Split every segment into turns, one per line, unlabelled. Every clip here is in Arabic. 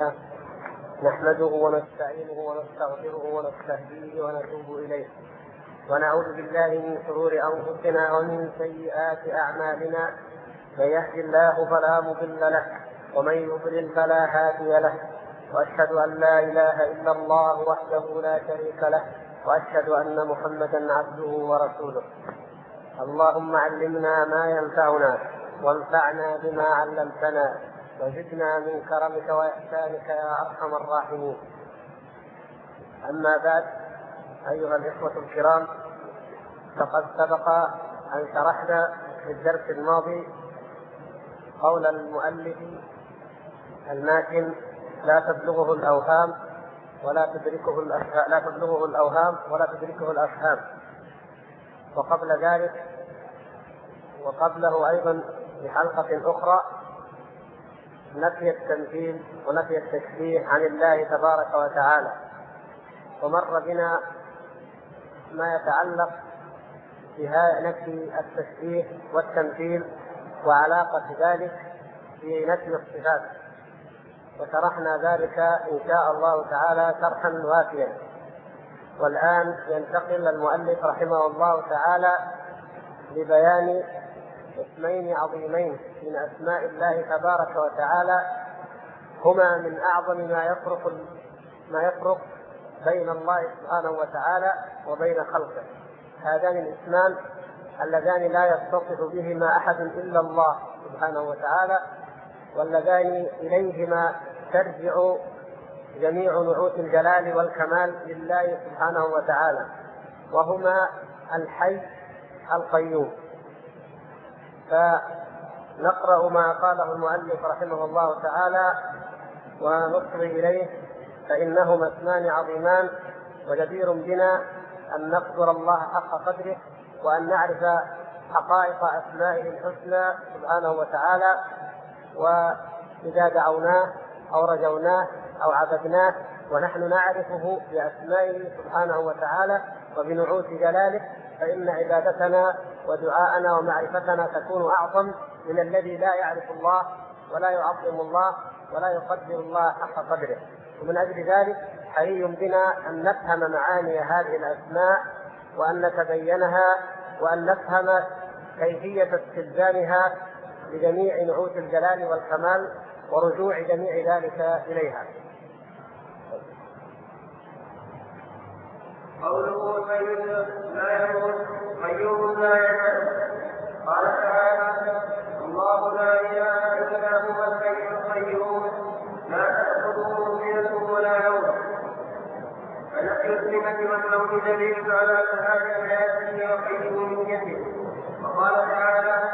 نحمده ونستعينه ونستغفره ونستهديه ونتوب إليه، ونعوذ بالله من شرور أنفسنا ومن سيئات أعمالنا. من يهد الله فلا مضل له ومن يضلل فلا هادي له، وأشهد أن لا إله إلا الله وحده لا شريك له، وأشهد أن محمدا عبده ورسوله. اللهم علمنا ما ينفعنا وانفعنا بما علمتنا وزدنا من كرمك وإحسانك يا أرحم الراحمين. أما بعد، أيها الإخوة الكرام، فقد سبق أن شرحنا في الدرس الماضي قول المؤلف الماتن: لا تبلغه الأوهام ولا تدركه الأفهام. وقبل ذلك وقبله أيضا في حلقة أخرى نفي التمثيل ونفي التشبيه عن الله تبارك وتعالى، ومر بنا ما يتعلق بنفي التشبيه والتمثيل وعلاقة ذلك في نفي الصفات، وشرحنا ذلك إن شاء الله تعالى شرحا وافيا. والآن ينتقل المؤلف رحمه الله تعالى لبيان اسمين عظيمين من أسماء الله تبارك وتعالى، هما من أعظم ما يفرق بين الله سبحانه وتعالى وبين خلقه. هذان الاسمان اللذان لا يتصف بهما أحد إلا الله سبحانه وتعالى، واللذان إليهما ترجع جميع نعوت الجلال والكمال لله سبحانه وتعالى، وهما الحي القيوم. فنقرأ ما قاله المؤلف رحمه الله تعالى ونصغي إليه، فإنهما اسمان عظيمان، وجدير بنا أن نقدر الله حق قدره وأن نعرف حقائق أسمائه الحسنى سبحانه وتعالى. وإذا دعوناه أو رجوناه أو عبدناه ونحن نعرفه بأسمائه سبحانه وتعالى وبنعوت جلاله، فإن عبادتنا ودعاءنا ومعرفتنا تكون أعظم من الذي لا يعرف الله ولا يعظم الله ولا يقدر الله حق قدره. ومن أجل ذلك حري بنا أن نفهم معاني هذه الأسماء وأن نتبينها وأن نفهم كيفية استلزامها لجميع نعوت الجلال والكمال ورجوع جميع ذلك إليها.
قوله لا يموت قيوم لا ينام. قال تعالى: الله لا اله الا هو الحي القيوم لا تاخذه سنه ولا نوم. فنفي السنه والنوم دليل على كمال حياته وقيوميته. وقال تعالى: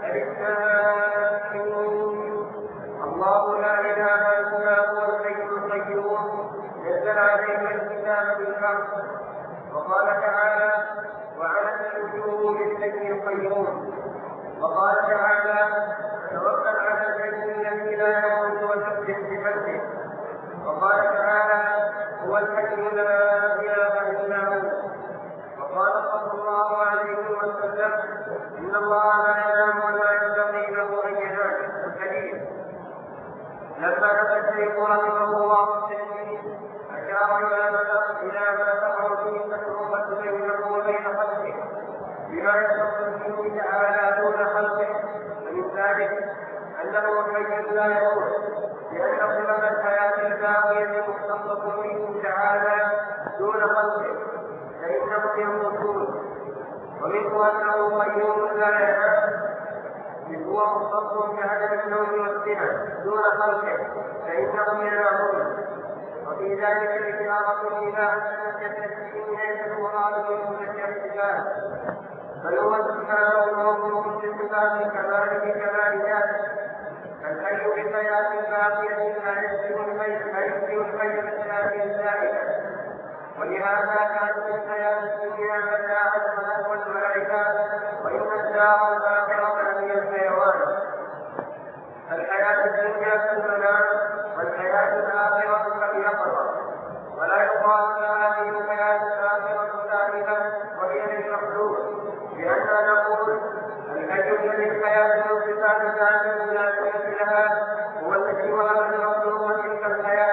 الله لا اله الا هو الحي القيوم نزل عليه الكتاب بالحق. وقال تعالى: وعلى الوجوه بالحي القيوم. وقال تعالى: توكل على الحي الذي لا يموت وسبح بحمده. وقال تعالى: هو الحي لا اله الا هو. وقال صلى الله عليه وسلم: ان الله لا ينام ولا ينبغي له ان ينام. الحديث. لما نفى الشيخ رحمه الله التشبيه أشار إلى ما تقع فيه التفرقة بينه وبين خلقه بما يتصل به تعالى دون خلقه، ومن ذلك أنه حي لا يموت، لأن صفة الحياة الباقية مختصة به تعالى دون خلقه، فإنهم يموتون. ومنه أنه قيوم لا ينام، هو مختص بعدم النوم والسنة دون خلقه، فإنهم ينامون. وفي ذلك الإشارة إلى أن التشبيه ليس المراد منه الاحتفال، بل هو سبحانه موصوف بصفات الكمال بكمال ذاته. فالحي بالحياة الباقية لا يشبه الحي بالحياة الزائدة. ولهذا كانت الحياة الدنيا متاعا والملائكة، وإن الدار الآخرة هي الحيوان. الحياة الدنيا كالمنام، والحياة الآخرة كاليقظة، ولا يقال هذه الحياة الآخرة ذلك وهي للمخلوق، لأننا نقول الحي الذي الحياة من صفات ذاته لا شريك لها هو الذي وهب المخلوق تلك الحياة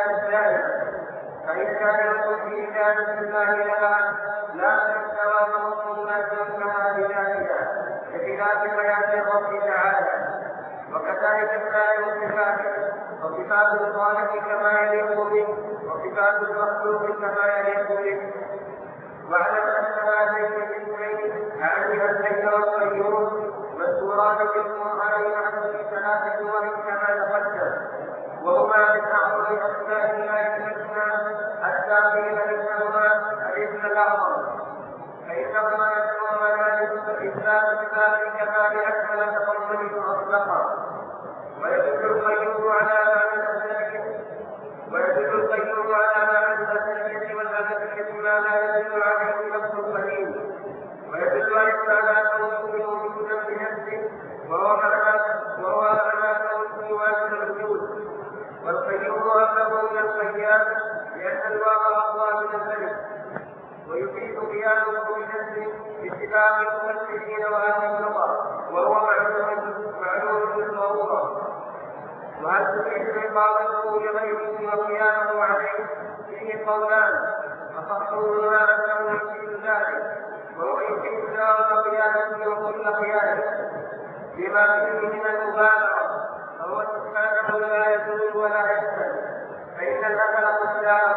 الأسماء والصفات، وصفات الخالق كما يليق به، وصفات المخلوق كما يليق به. واعلم أن هذين الاسمين أعني الحي والقيوم مذكوران في القرآن في 3 سور كما تقدم، وهما من أعظم أسماء الله الحسنى حتى قيل إنهما الاسم الأعظم، فإنهما يذكران إثبات صفات الكمال أكمل تفضل وأصدقا. ويدل القيوم على معنى الأساسية والأبدية ما لا يدل عليه نفس القديم، ويدل على كونه موجودا بنفسه وهو معنى كونه واجب الوجود. والقيوم أبلغ من القيام لأن الواقع أقوى من الفلك، ويفيد قيامه بنفسه باتفاق المفسرين وأهل اللغة، وهو معلوم بالضرورة. وهل تفيد إقامته لغيره وقيامه عليه فيه قولان، فصحهما أنه يفيد ذلك، وهو يفيد دار قيامته وكل قيامه بما فيه من المبالغة، فهو سبحانه لا يزول ولا يحسن. فإن الأكل قد جاء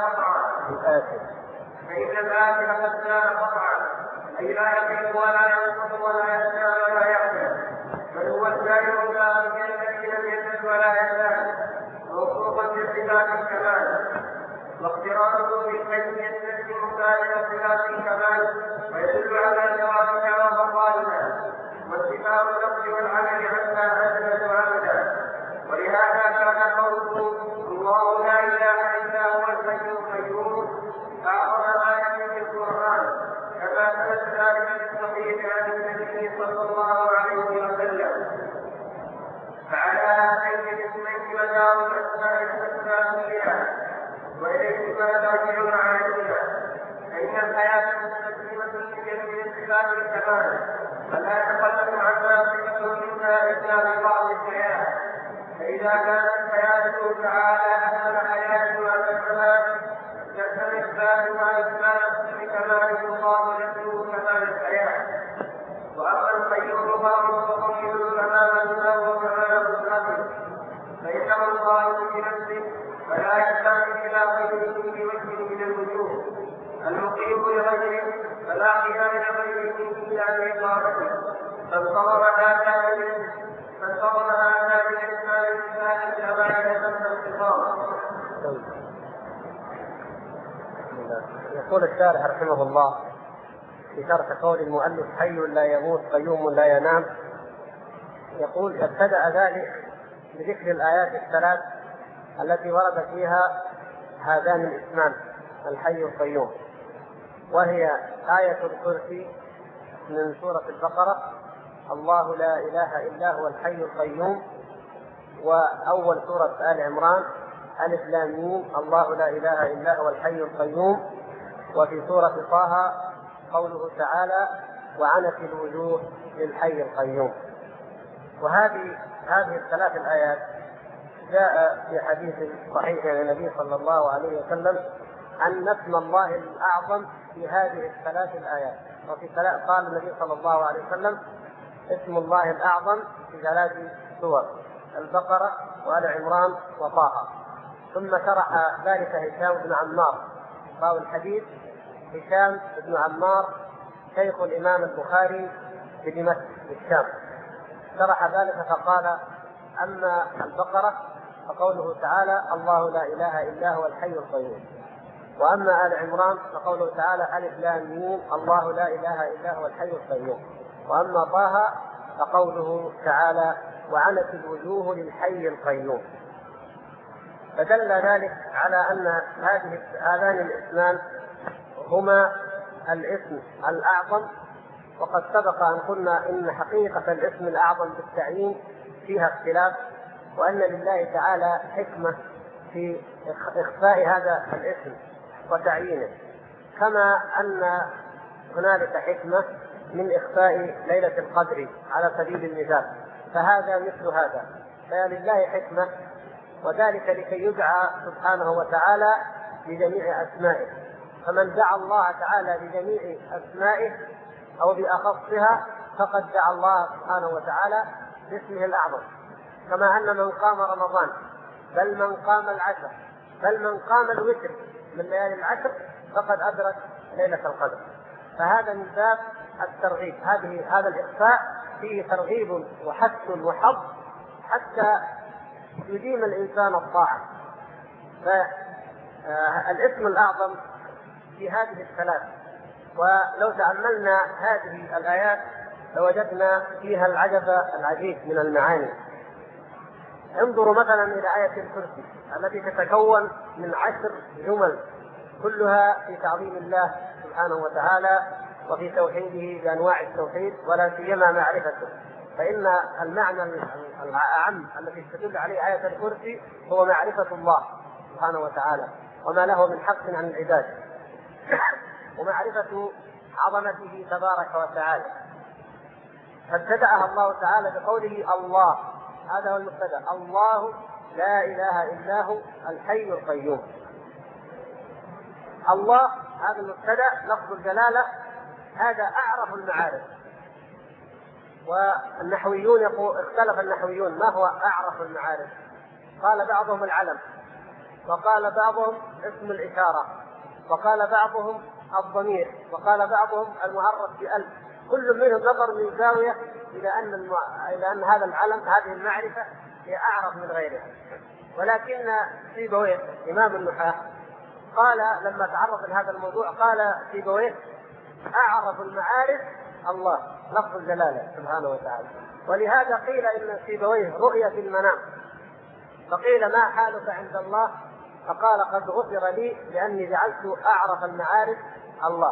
قطعا أي لا يقل ولا ينقص ولا يزداد ولا يحسن، بل هو السائر لا الذي لم يزد ولا يزداد، موصوفا بصفات الكمال، واقترانه بالكيفية التي مكانت صفات الكمال ويدل على جوابها وبقائها، واتباع اللفظ والعمل حتى أجمل عملا. ولهذا كان قوله الله لا إله إلا هو الحي القيوم أعظم آية في القرآن، كما ثبت ذلك في الصحيح عن النبي صلى الله عليه وسلم. فعلى هذين الاسمين مدار الأسماء الحسنى كلها، وإليهما ترجع معانيها، فإن الحياة مستقيمة لجميع صفات الكمال، فلا يتقدم عنها صفة منها إلا ببعض الحياة. فإذا كانت حياته تعالى أهل حياة وأكملها يحتمل إثبات وإثبات بكمال الله نفسه كمال الحياة. وأما القيوم فهو متضمن كمال الله وكمال الخلق، فإنه الخالق بنفسه فلا يحتاج إلى غيره بوجه من الوجوه، المقيم لغيره فلا قيام لغيره إلا بإقامته، فانتظر هذا بالإسماء الإنسان كما يتم الخطاب.
يقول الشارح رحمه الله في شرح قول المؤلف حي لا يموت قيوم لا ينام، يقول ابتدأ ذلك بذكر الآيات الثلاث التي ورد فيها هذان الاسمان الحي القيوم، وهي آية الكرسي من سورة البقرة الله لا إله إلا هو الحي القيوم، وأول سورة آل عمران ألف لام ميم الله لا إله إلا هو الحي القيوم، وفي سورة طه قوله تعالى وعنت الوجوه للحي القيوم. وهذه الثلاث الآيات جاء في حديث صحيح عن النبي صلى الله عليه وسلم أن اسم الله الأعظم في هذه الثلاث الآيات. وفي قال النبي صلى الله عليه وسلم اسم الله الأعظم في 3 سور البقرة وآل عمران وطه. ثم شرح ذلك هشام بن عمار راوي الحديث، هشام بن عمار شيخ الإمام البخاري بدمشق بالشام، شرح ذلك فقال أما البقرة فقوله تعالى الله لا إله إلا هو الحي القيوم، وأما آل عمران فقوله تعالى ألف لام ميم الله لا إله إلا هو الحي القيوم، وأما طه فقوله تعالى وعنت الوجوه للحي القيوم. فدل ذلك على أن هذان الاسمان هما الاسم الأعظم. وقد سبق أن قلنا إن حقيقة الاسم الأعظم بالتعيين فيها اختلاف، وأن لله تعالى حكمة في إخفاء هذا الاسم وتعيينه، كما أن هنالك حكمة من إخفاء ليلة القدر على سبيل المثال، فهذا مثل هذا، فلله حكمة، وذلك لكي يدعى سبحانه وتعالى بجميع أسمائه. فمن دعا الله تعالى بجميع أسمائه أو بأخصها فقد دعا الله سبحانه وتعالى باسمه الأعظم. كما أن من قام رمضان بل من قام العشر بل من قام الوتر من ليالي العشر فقد أدرك ليلة القدر. فهذا من باب الترغيب، هذا الإخفاء فيه ترغيب وحث وحظ حتى يديم الإنسان الطاعة. فالاسم الأعظم في هذه الثلاث، ولو تأملنا هذه الآيات لوجدنا فيها العجب العجيب من المعاني. انظروا مثلا إلى آية الكرسي التي تتكون من 10 جمل كلها في تعظيم الله سبحانه وتعالى وفي توحيده بأنواع التوحيد ولا سيما معرفته. فإن المعنى الأعم الذي تدل عليه آية الكرسي هو معرفة الله سبحانه وتعالى وما له من حق عن العباد ومعرفة عظمته تبارك وتعالى. فابتدأها الله تعالى بقوله الله، هذا هو المبتدأ، الله لا إله إلا هو الحي القيوم. الله هذا المبتدأ لفظ الجلالة، هذا أعرف المعارف. والنحويون اختلف النحويون ما هو أعرف المعارف، قال بعضهم العلم، وقال بعضهم اسم الإشارة، وقال بعضهم الضمير، وقال بعضهم المعرف بألف. كل منهم نظر من زاوية إلى أن هذا العلم هذه المعرفة هي أعرف من غيرها. ولكن سيبويه إمام النحاة قال لما تعرض لهذا الموضوع قال سيبويه أعرف المعارف الله لفظ الجلالة سبحانه وتعالى. ولهذا قيل إن سيبويه رؤيا في المنام، فقيل ما حالك عند الله؟ فقال قد غفر لي لأني جعلت أعرف المعارف الله.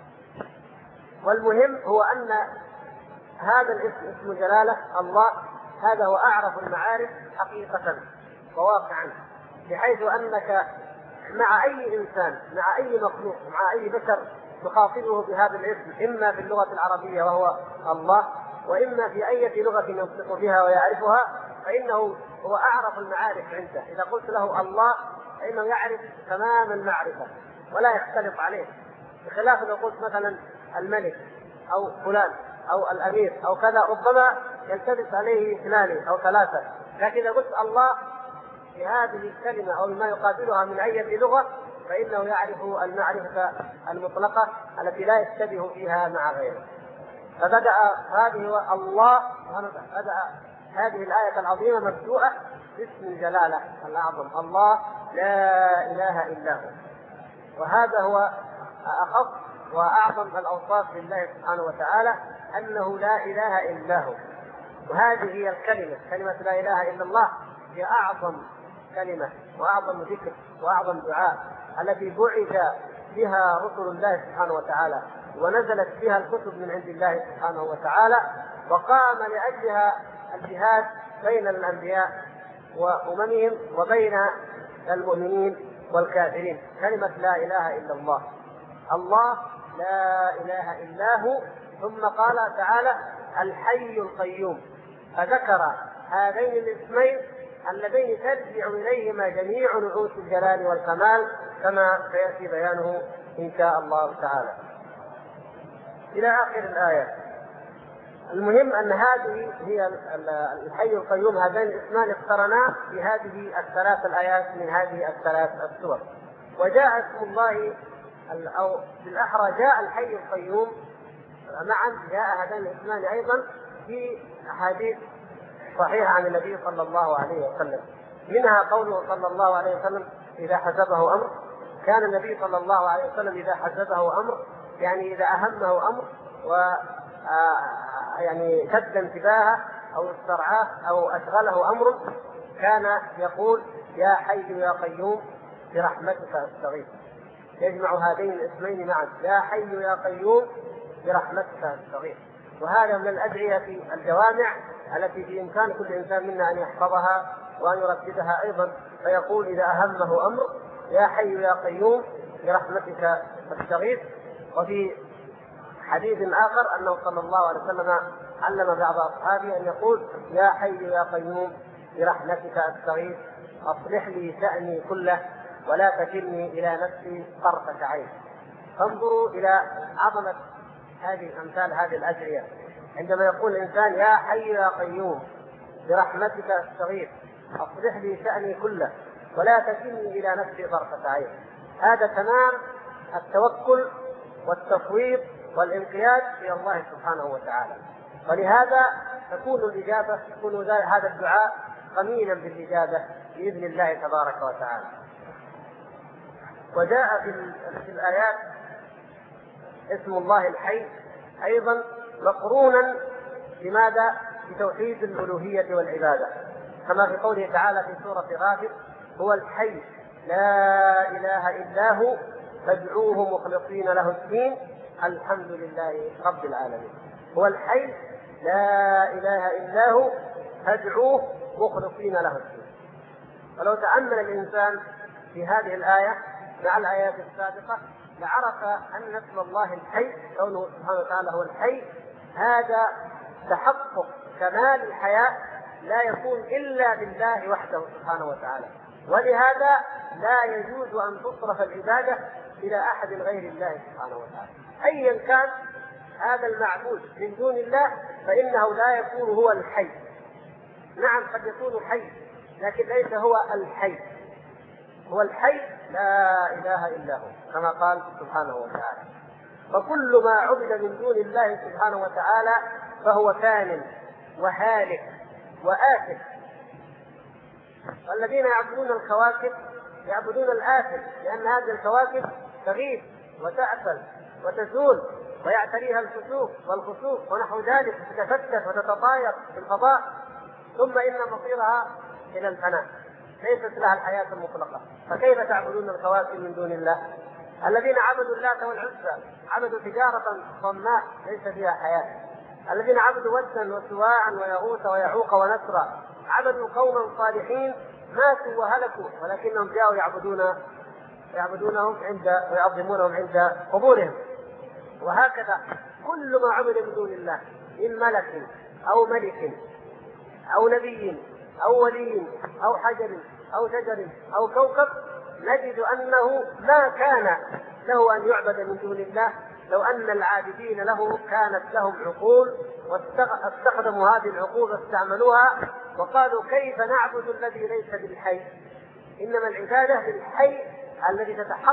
والمهم هو أن هذا الاسم اسم جلالة الله هذا هو أعرف المعارف حقيقة وواقعا، بحيث أنك مع أي إنسان مع أي مخلوق مع أي بشر تخاطبه بهذا الاسم، إما في اللغة العربية وهو الله، وإما في أي لغة ينطق بها ويعرفها، فإنه هو أعرف المعارف عنده. إذا قلت له الله فإنه يعرف تمام المعرفة ولا يختلف عليه، بخلاف لو قلت مثلا الملك أو فلان أو الأمير أو كذا ربما يلتبس عليه اثنان أو ثلاثة. لكن إذا قلت الله في هذه الكلمة أو ما يقابلها من أي لغة فإنه يعرف المعرفة المطلقة التي لا يشتبه فيها مع غيره. فبدأ هذه الله بدأ هذه الآية العظيمة مبدوءة باسم الجلالة الأعظم الله لا إله إلا هو. وهذا هو أخص وأعظم الأوصاف لله سبحانه وتعالى، أنه لا إله إلا هو. وهذه هي الكلمة، كلمة لا إله إلا الله هي أعظم كلمة وأعظم ذكر وأعظم دعاء التي بعث بها رسل الله سبحانه وتعالى ونزلت بها الكتب من عند الله سبحانه وتعالى، وقام لأجلها الجهاد بين الأنبياء وأممهم وبين المؤمنين والكافرين. كلمة لا إله إلا الله، الله لا إله إلا هو. ثم قال تعالى الحي القيوم، فذكر هذين الاسمين اللذين ترجع إليهما جميع نعوت الجلال والكمال كما سيأتي بيانه إن شاء الله تعالى إلى آخر الآية. المهم أن هذه هي الحي القيوم، هذين الاسمان اقترنا في هذه الثلاث الآيات من هذه الثلاث السور. وجاء اسم الله أو بالأحرى جاء الحي القيوم معا، جاء هذين الاسمان أيضا في أحاديث صحيحة عن النبي صلى الله عليه وسلم، منها قوله صلى الله عليه وسلم إذا حزبه أمر. كان النبي صلى الله عليه وسلم إذا حزبه أمر يعني إذا أهمه أمر يعني شد انتباهه أو استرعاه أو أشغله أمر كان يقول يا حي يا قيوم برحمتك أستغيث. يجمع هذين الاسمين معا، يا حي يا قيوم برحمتك أستغيث. وهذا من الأدعية الجوامع التي بإمكان كل إنسان منا أن يحفظها وأن يرددها أيضا، فيقول إذا أهمه أمر يا حي يا قيوم برحمتك أستغيث. وفي حديث آخر أنه صلى الله عليه وسلم علم بعض أصحابه أن يقول يا حي يا قيوم برحمتك أستغيث أصلح لي شأني كله ولا تكلني إلى نفسي طرفة عين. فانظروا إلى عظمة هذه الأمثال، هذه الأدعية. عندما يقول الإنسان يا حي يا قيوم برحمتك استغيث أصلح لي شأني كله ولا تكلني إلى نفسي طرفة عين. هذا تمام التوكل والتفويض والانقياد إلى الله سبحانه وتعالى. ولهذا تكون الإجابة، يكون هذا الدعاء ضمينا بالإجابة بإذن الله تبارك وتعالى. وجاء في الآيات اسم الله الحي أيضا مقرونا بماذا؟ بتوحيد الألوهية والعبادة، كما في قوله تعالى في سورة غافر: هو الحي لا إله إلا هو فادعوه مخلصين له الدين الحمد لله رب العالمين. هو الحي لا إله إلا هو فادعوه مخلصين له الدين. ولو تأمل الإنسان في هذه الآية مع الآيات السابقة لعرف أن اسم الله الحي كونه سبحانه وتعالى هو الحي هذا تحقق كمال الحياة لا يكون إلا بالله وحده سبحانه وتعالى. ولهذا لا يجوز أن تصرف العبادة إلى أحد غير الله سبحانه وتعالى أيا كان هذا المعبود من دون الله، فإنه لا يكون هو الحي. نعم قد يكون حي لكن ليس هو الحي. هو الحي لا إله إلا هو كما قال سبحانه وتعالى. فكل ما عبد من دون الله سبحانه وتعالى فهو فان وهالك وآثم. والذين يعبدون الكواكب يعبدون الآثم، لأن هذه الكواكب تغيب وتأكل وتزول ويعتريها الكسوف والخسوف ونحو ذلك، تتفتت وتتطاير في الفضاء، ثم إن مصيرها إلى الفناء، ليست لها الحياة المطلقة. فكيف تعبدون الكواكب من دون الله؟ الذين عبدوا اللات والعزى عبدوا تجارة صماء ليس فيها حياة. الذين عبدوا ودا وسواعا ويغوث ويعوق ونسرا عبدوا قوما صالحين ماتوا وهلكوا ولكنهم جاءوا يعبدونهم ويعظمونهم عند قبورهم. وهكذا كل ما عبد من دون الله من ملك أو ملك أو نبي أو ولي أو حجر أو شجر أو كوكب نجد أنه ما كان له أن يعبد من دون الله لو أن العابدين له كانت لهم عقول واستخدموا هذه العقول واستعملوها وقالوا كيف نعبد الذي ليس بالحي. إنما العبادة بالحي الذي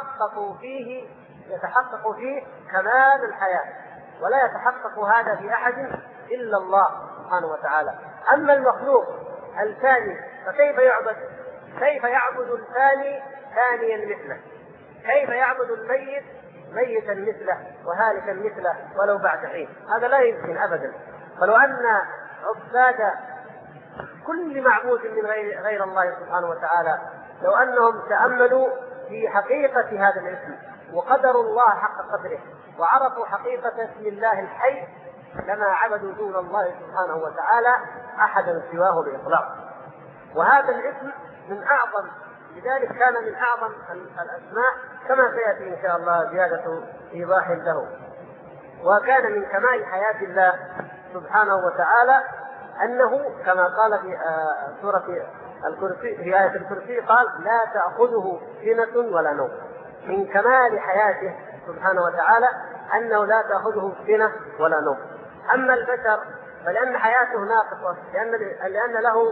يتحقق فيه كمال الحياة، ولا يتحقق هذا في أحد إلا الله سبحانه وتعالى. أما المخلوق الثاني فكيف يعبد؟ كيف يعبد الثاني ثانيا مثله؟ كيف يعبد الميت ميتا مثله وهالكا مثله ولو بعد حين؟ هذا لا يمكن أبدا. فلو أن عباد كل معبود من غير الله سبحانه وتعالى لو أنهم تأملوا في حقيقة هذا الاسم وقدروا الله حق قدره وعرفوا حقيقة اسم الله الحي لما عبدوا دون الله سبحانه وتعالى أحدا سواه بإطلاق. وهذا الاسم من أعظم، لذلك كان من أعظم الأسماء كما سيأتي إن شاء الله زيادة إيضاح له. وكان من كمال حياة الله سبحانه وتعالى أنه كما قال في سورة الكرسي في آية الكرسي قال لا تأخذه سنة ولا نوم. من كمال حياته سبحانه وتعالى أنه لا تأخذه سنة ولا نوم. أما البشر فلأن حياته ناقصة، لأن له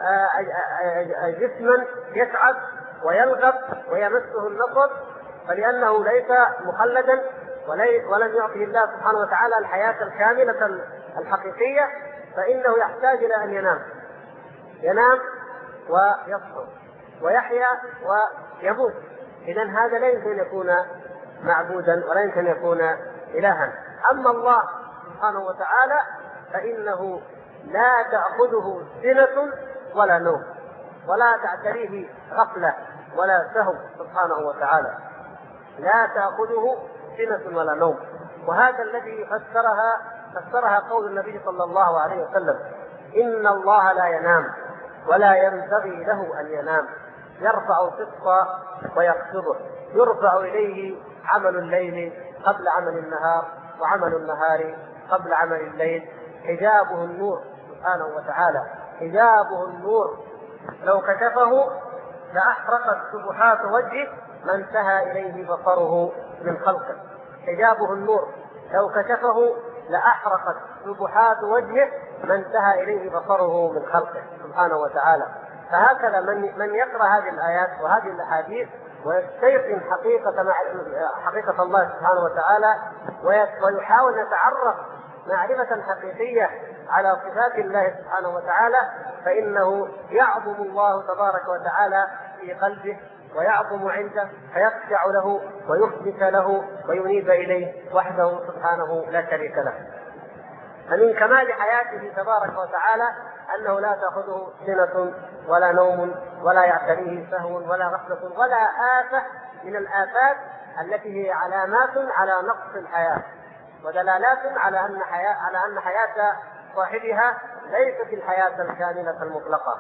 جسما يتعب ويلغب ويمسه النصب، فلأنه ليس مخلدا ولم يعطه الله سبحانه وتعالى الحياة الكاملة الحقيقية، فإنه يحتاج إلى أن ينام ويصحو ويحيا ويموت. إذن هذا لا يمكن أن يكون معبودا ولا يمكن أن يكون إلها. أما الله سبحانه وتعالى فإنه لا تأخذه سنة ولا نوم ولا تعتريه غفلة ولا سهو سبحانه وتعالى، لا تأخذه سنة ولا نوم. وهذا الذي فسرها قول النبي صلى الله عليه وسلم: إن الله لا ينام ولا ينبغي له أن ينام، يرفع القسط ويخفضه، يرفع إليه عمل الليل قبل عمل النهار وعمل النهار قبل عمل الليل، حجابه النور سبحانه وتعالى، حجابه النور لو كشفه لأحرقت سبحات وجهه ما انتهى إليه بصره من خلقه. حجابه النور لو كشفه لأحرقت سبحات وجهه ما انتهى إليه بصره من خلقه سبحانه وتعالى. فهكذا من يقرأ هذه الآيات وهذه الأحاديث ويستيقن حقيقة الله سبحانه وتعالى ويحاول يتعرف معرفة حقيقية على صفات الله سبحانه وتعالى، فإنه يعظم الله تبارك وتعالى في قلبه ويعظم عنده، فيخشع له ويخبت له وينيب إليه وحده سبحانه لا شريك له. فمن كمال حياته تبارك وتعالى أنه لا تأخذه سنة ولا نوم ولا يعتريه سهو ولا غفلة ولا آفة من الآفات التي هي علامات على نقص الحياة ودلالات على أن حياة صاحبها ليست الحياة الكاملة المطلقة.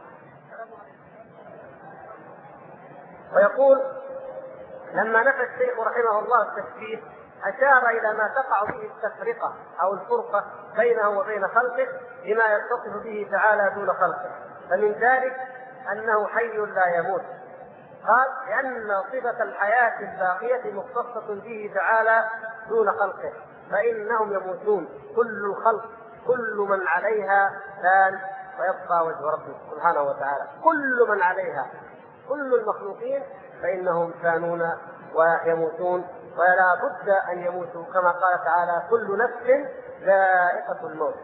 ويقول لما نفى الشيخ رحمه الله التشبيه أشار إلى ما تقع به التفرقة أو الفرقة بينه وبين خلقه لما يتصف به تعالى دون خلقه، فمن ذلك أنه حي لا يموت. قال لأن صفة الحياة الباقية مختصة به تعالى دون خلقه، فإنهم يموتون، كل الخلق كل من عليها فان ويبقى وجه ربه سبحانه وتعالى، كل من عليها كل المخلوقين فإنهم فانون ويموتون ولا بد أن يموتوا، كما قال تعالى كل نفس ذائقة الموت.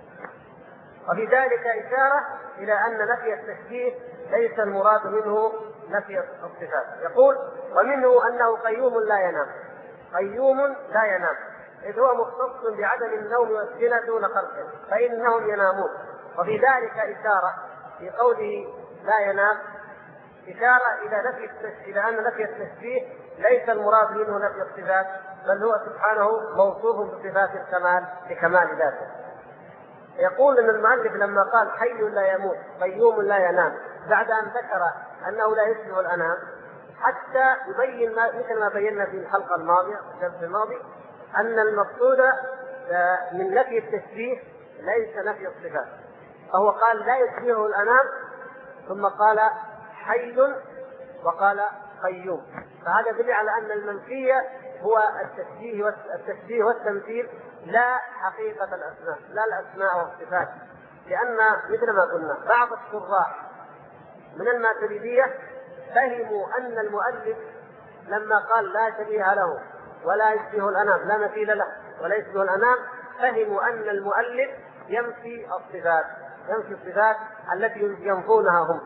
وفي ذلك إشارة إلى أن نفي التشبيه ليس المراد منه نفي الصفات. يقول ومنه أنه قيوم لا ينام، قيوم لا ينام إذ هو مختص بعدم النوم والسنة دون خلقه فإنهم ينامون. وفي ذلك إشارة في قوله لا ينام إشارة إلى أن نفي التشبيه ليس المراد منه نفي الصفات، بل هو سبحانه موصوف بصفات الكمال لكمال ذاته. يقول ان المؤلف لما قال حي لا يموت قيوم لا ينام بعد ان ذكر انه لا يشبه الانام، حتى يبين مثل ما بينا في الحلقه الماضيه الدرس الماضي ان المقصود من نفي التشبيه ليس نفي الصفات، فهو قال لا يشبهه الانام ثم قال حي وقال قيوم، فهذا يدل على ان المنفي هو التشبيه والتمثيل لا حقيقة الأسماء، لا الأسماء والصفات. لأن مثل ما قلنا بعض الشراح من الماتريدية فهموا أن المؤلف لما قال لا شبيه له ولا يشبه الأنام، لا مثيل له ولا يشبه الأنام، فهموا أن المؤلف ينفي الصفات التي ينفونها هم.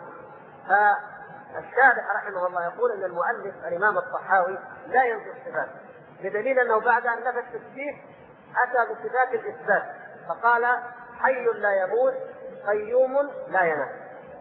فالشارح رحمه الله يقول أن المؤلف الإمام الطحاوي لا ينفي الصفات، بدليل أنه بعد أن نفى التشبيه أتى بصفات الإثبات فقال حي لا يموت قيوم لا ينام.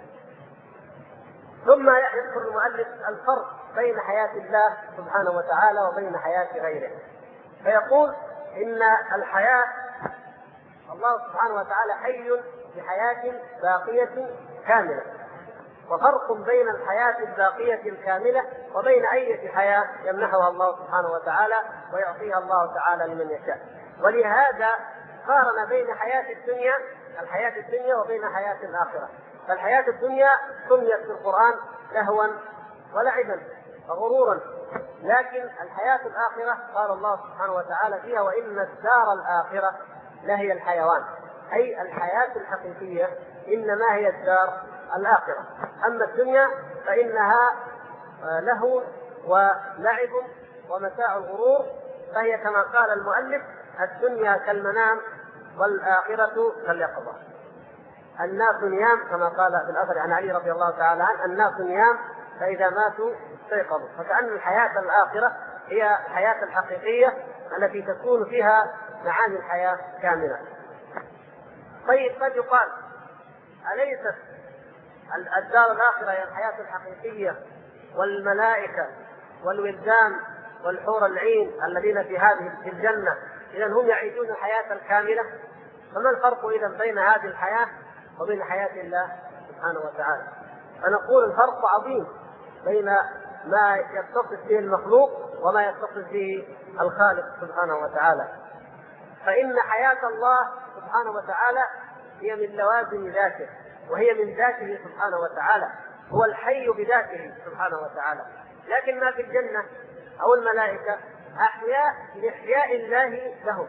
ثم يذكر المؤلف الفرق بين حياة الله سبحانه وتعالى وبين حياة غيره، فيقول إن الحياة الله سبحانه وتعالى حي بحياة باقية كاملة، وفرق بين الحياة الباقية الكاملة وبين أي حياة يمنحها الله سبحانه وتعالى ويعطيها الله تعالى لمن يشاء. ولهذا قارن بين الحياة الدنيا وبين حياة الآخرة. فالحياة الدنيا سميت في القرآن لهوا ولعبا وغرورا، لكن الحياة الآخرة قال الله سبحانه وتعالى فيها وإن الدار الآخرة لهي الحيوان، أي الحياة الحقيقية إنما هي الدار الآخرة. أما الدنيا فإنها لهو ولعب ومتاع الغرور، فهي كما قال المؤلف الدنيا كالمنام والآخرة كاليقظة. الناس نيام كما قال في الأثر عن علي رضي الله تعالى عنه الناس نيام فإذا ماتوا استيقظوا، فكأن الحياة الآخرة هي الحياة الحقيقية التي تكون فيها معاني الحياة كاملة. طيب قد يقال أليست الدار الآخرة هي الحياة الحقيقية والملائكة والولدان والحور العين الذين في الجنة إذن هم يعيشون الحياة الكاملة؟ فما الفرق إذن بين هذه الحياة وبين حياة الله سبحانه وتعالى؟ فنقول الفرق عظيم بين ما يتصف به المخلوق وما يتصف به الخالق سبحانه وتعالى. فإن حياة الله سبحانه وتعالى هي من لوازم ذاته وهي من ذاته سبحانه وتعالى، هو الحي بذاته سبحانه وتعالى. لكن ما في الجنة أو الملائكة أحياء لإحياء الله لهم،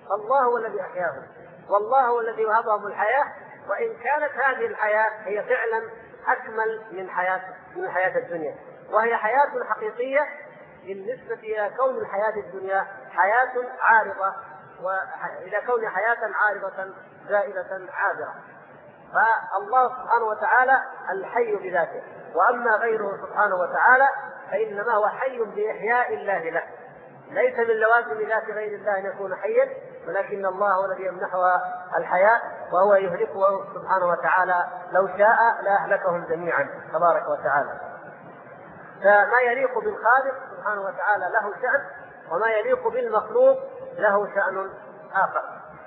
الله هو الذي أحياهم، والله هو الذي وهبهم الحياة، وإن كانت هذه الحياة هي فعلا أكمل من حياة الدنيا، وهي حياة حقيقية بالنسبة إلى كون الحياة الدنيا حياة عارضة، وإلى كون حياة عارضة زائلة عابرة. فالله سبحانه وتعالى الحي بذاته، وأما غيره سبحانه وتعالى فإنما هو حي بإحياء الله له، ليس من لوازم ذات غير الله أن يكون حيا، ولكن الله هو الذي يمنحها الحياة، وهو يهلكه سبحانه وتعالى لو شاء لأهلكهم جميعا تبارك وتعالى. فما يليق بالخالق سبحانه وتعالى له شأن، وما يليق بالمخلوق له شأن آخر.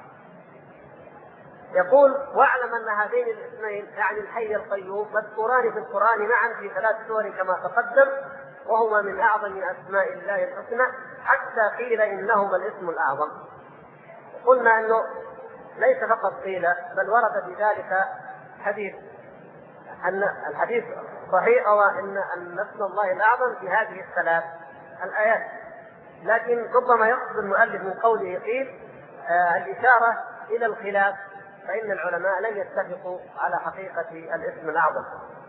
يقول: واعلم أن هذين الاسمين يعني الحي القيوم مذكوران في القرآن معا في 3 سور كما تقدم، وهما من أعظم أسماء الله الحسنى، حتى قيل إنهما الاسم الأعظم. قلنا أنه ليس فقط قيل، بل ورد في ذلك حديث، أن الحديث صحيح، وأن اسم الله الأعظم في هذه ال3 الآيات، لكن ربما يقصد المؤلف من قوله قيل الإشارة إلى الخلاف، فإن العلماء لم يتفقوا على حقيقة الاسم الأعظم.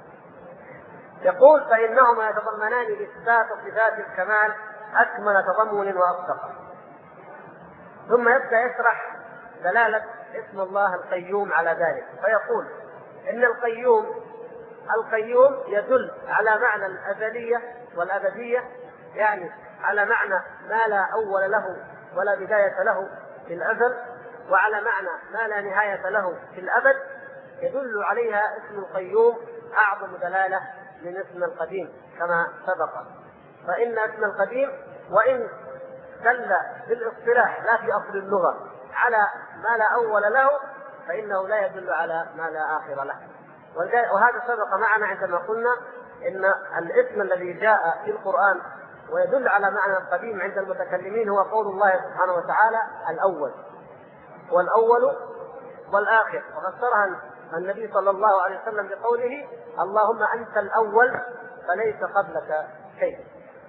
يقول: فإنهما يتضمنان إثبات صفات الكمال أكمل تضمن وأصدق. ثم يبدأ يشرح دلالة اسم الله القيوم على ذلك، فيقول إن القيوم يدل على معنى الأزلية والأبدية، يعني على معنى ما لا أول له ولا بداية له في الأزل، وعلى معنى ما لا نهاية له في الأبد. يدل عليها اسم القيوم أعظم دلالة من اسم القديم كما سبق. فإن اسم القديم وإن دل بالاصطلاح لا في أصل اللغة على ما لا أول له، فإنه لا يدل على ما لا آخر له. وهذا سبق معنا عندما قلنا إن الاسم الذي جاء في القرآن ويدل على معنى القديم عند المتكلمين هو قول الله سبحانه وتعالى الأول والأول والآخر، وفسرها النبي صلى الله عليه وسلم بقوله: اللهم أنت الأول فليس قبلك شيء.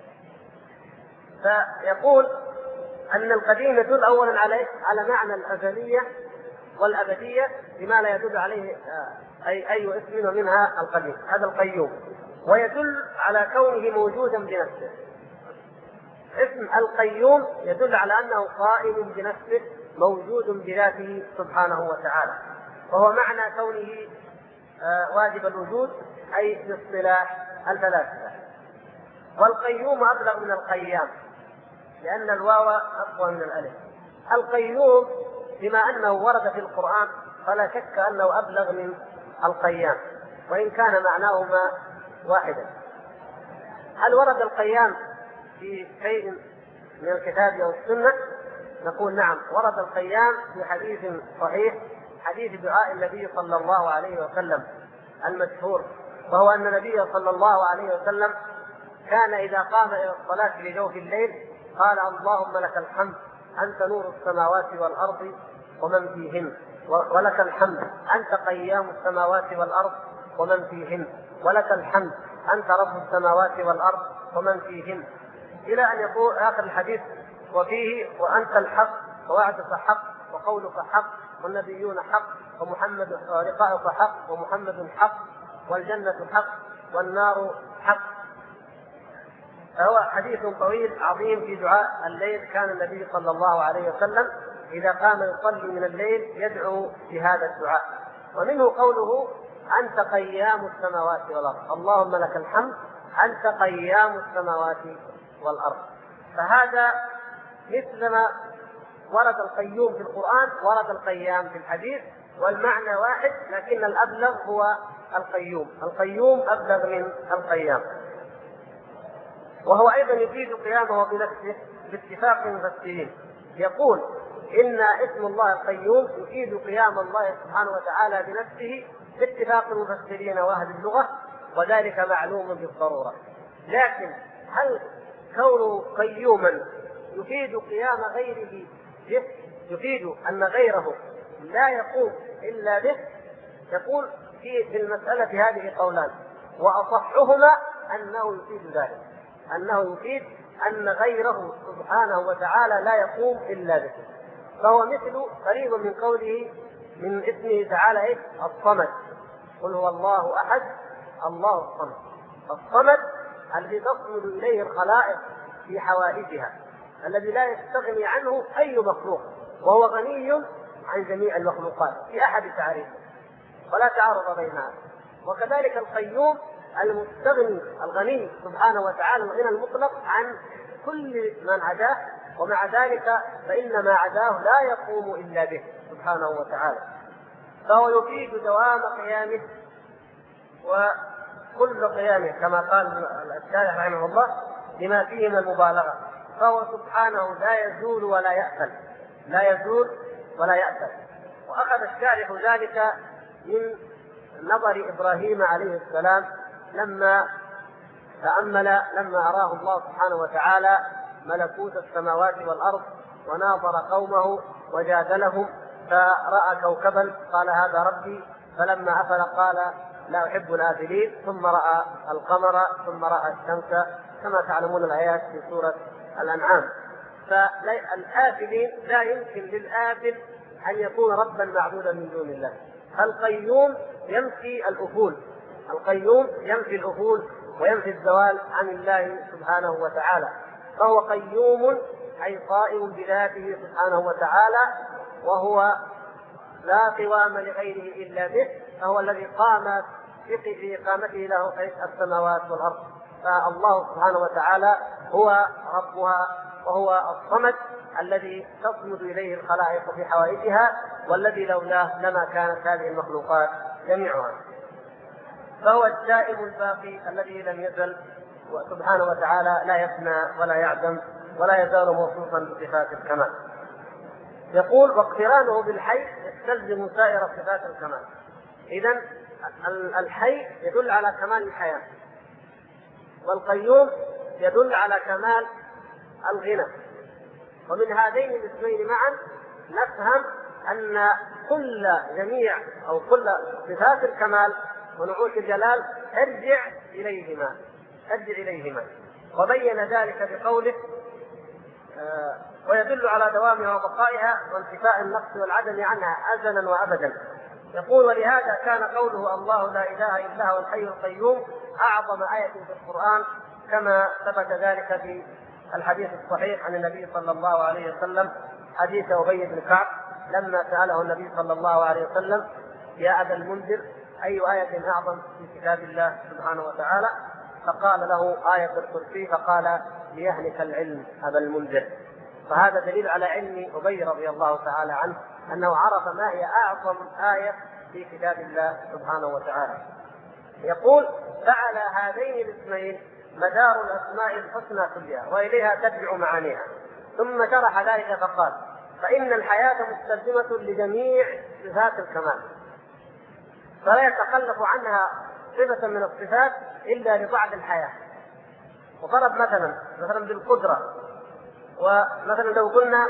فيقول أن القديم يدل أولا على معنى الأزلية والأبدية بما لا يدل عليه أي اسم ومنها القديم، هذا القيوم، ويدل على كونه موجودا بنفسه. اسم القيوم يدل على أنه قائم بنفسه موجود بذاته سبحانه وتعالى، وهو معنى كونه واجب الوجود أي في اصطلاح الفلاسفة. والقيوم أبلغ من القيام لأن الواو أقوى من الألف. القيوم بما أنه ورد في القرآن فلا شك أنه أبلغ من القيام، وإن كان معناهما واحدا. هل ورد القيام في شيء من الكتاب أو السنة؟ نقول نعم، ورد القيام في حديث صحيح، حديث دعاء النبي صلى الله عليه وسلم المشهور، وهو أن النبي صلى الله عليه وسلم كان إذا قام إلى الصلاة في جوف الليل قال: اللهم لك الحمد أنت نور السماوات والأرض ومن فيهن، ولك الحمد أنت قيام السماوات والأرض ومن فيهن، ولك الحمد أنت رب السماوات والأرض ومن فيهن، إلى أن يقول آخر الحديث: وفيه وأنت الحق ووعدك حق وقولك حق والنبيون حق ومحمد ولقاؤك حق ومحمد حق والجنة حق والنار حق. فهو حديث طويل عظيم في دعاء الليل. كان النبي صلى الله عليه وسلم إذا قام يصلي من الليل يدعو بهذا الدعاء، ومنه قوله: أنت قيام السماوات والأرض، اللهم لك الحمد أنت قيام السماوات والأرض. فهذا مثلما ورد القيوم في القرآن ورد القيام في الحديث، والمعنى واحد، لكن الأبلغ هو القيوم. القيوم أبلغ من القيام، وهو أيضا يفيد قيامه بنفسه باتفاق المفسرين. يقول إن اسم الله القيوم يفيد قيام الله سبحانه وتعالى بنفسه باتفاق المفسرين وأهل اللغة، وذلك معلوم بالضرورة. لكن هل كونه قيوما يفيد قيام غيره به؟ يفيد أن غيره لا يقوم إلا به؟ يقول في المسألة هذه قولان، وأصحهما أنه يفيد ذلك، أنه يفيد أن غيره سبحانه وتعالى لا يقوم إلا به. فهو مثل قريب من قوله من اسمه تعالى ايه؟ الصمد. قل هو الله احد الله الصمد. الصمد الذي تصمد اليه الخلائق في حوائجها، الذي لا يستغني عنه اي مخلوق، وهو غني عن جميع المخلوقات في احد تعريفه ولا تعارض بينها. وكذلك القيوم المستغني الغني سبحانه وتعالى الغنى المطلق عن كل من عداه، ومع ذلك فإن ما عداه لا يقوم إلا به سبحانه وتعالى، فهو يفيد دوام قيامه وكل قيامه كما قال الشارح رحمه الله لما فيه من المبالغة. فهو سبحانه لا يزول ولا يأثل، لا يزول ولا يأثل. وأخذ الشارح ذلك من نظر إبراهيم عليه السلام لما تأمل لما أراه الله سبحانه وتعالى ملكوت السماوات والأرض وناظر قومه وجادلهم، فرأى كوكبا قال هذا ربي، فلما أفل قال لا أحب الآفلين، ثم رأى القمر، ثم رأى الشمس، كما تعلمون الآيات في سورة الأنعام. فالآفلين لا يمكن للآفل أن يكون ربا معبودا من دون الله. القيوم ينفي الأفول، القيوم ينفي الأفول وينفي الزوال عن الله سبحانه وتعالى، فهو قيوم أي قائم بذاته سبحانه وتعالى، وهو لا قوام لغيره إلا به، فهو الذي قام في إقامته له السماوات والأرض. فالله سبحانه وتعالى هو ربها، وهو الصمد الذي تصمد إليه الخلائق في حوائجها، والذي لولاه لما كانت هذه المخلوقات جميعها. فهو الدائم الباقي الذي لم يزل سبحانه وتعالى لا يفنى ولا يعدم ولا يزال موصوفا بصفات الكمال. يقول واقترانه بالحي يستلزم سائر صفات الكمال. إذن الحي يدل على كمال الحياة، والقيوم يدل على كمال الغنى. ومن هذين الاسمين معا نفهم أن كل صفات الكمال ونعوت الجلال ارجع إليهما. وبين ذلك بقوله ويدل على دوامها وبقائها وانتفاء النقص والعدم عنها أزلا وأبدا. يقول ولهذا كان قوله الله لا إله إلا هو الحي القيوم أعظم آية في القرآن، كما ثبت ذلك في الحديث الصحيح عن النبي صلى الله عليه وسلم، حديث أبي بن كعب لما سأله النبي صلى الله عليه وسلم يا أبا المنذر أي آية أعظم في كتاب الله سبحانه وتعالى؟ فقال له آية الكرسي، فقال ليهلك العلم أبا المنذر. فهذا دليل على علم أبي رضي الله تعالى عنه أنه عرف ما هي أعظم آية في كتاب الله سبحانه وتعالى. يقول فعلى هذين الاسمين مدار الأسماء الحسنى كلها وإليها ترجع معانيها. ثم شرح ذلك فقال فإن الحياة مستلزمة لجميع صفات الكمال، فلا يتخلف عنها صفة من الصفات إلا لبعض الحياة. وضرب مثلا بالقدرة، ومثلا لو قلنا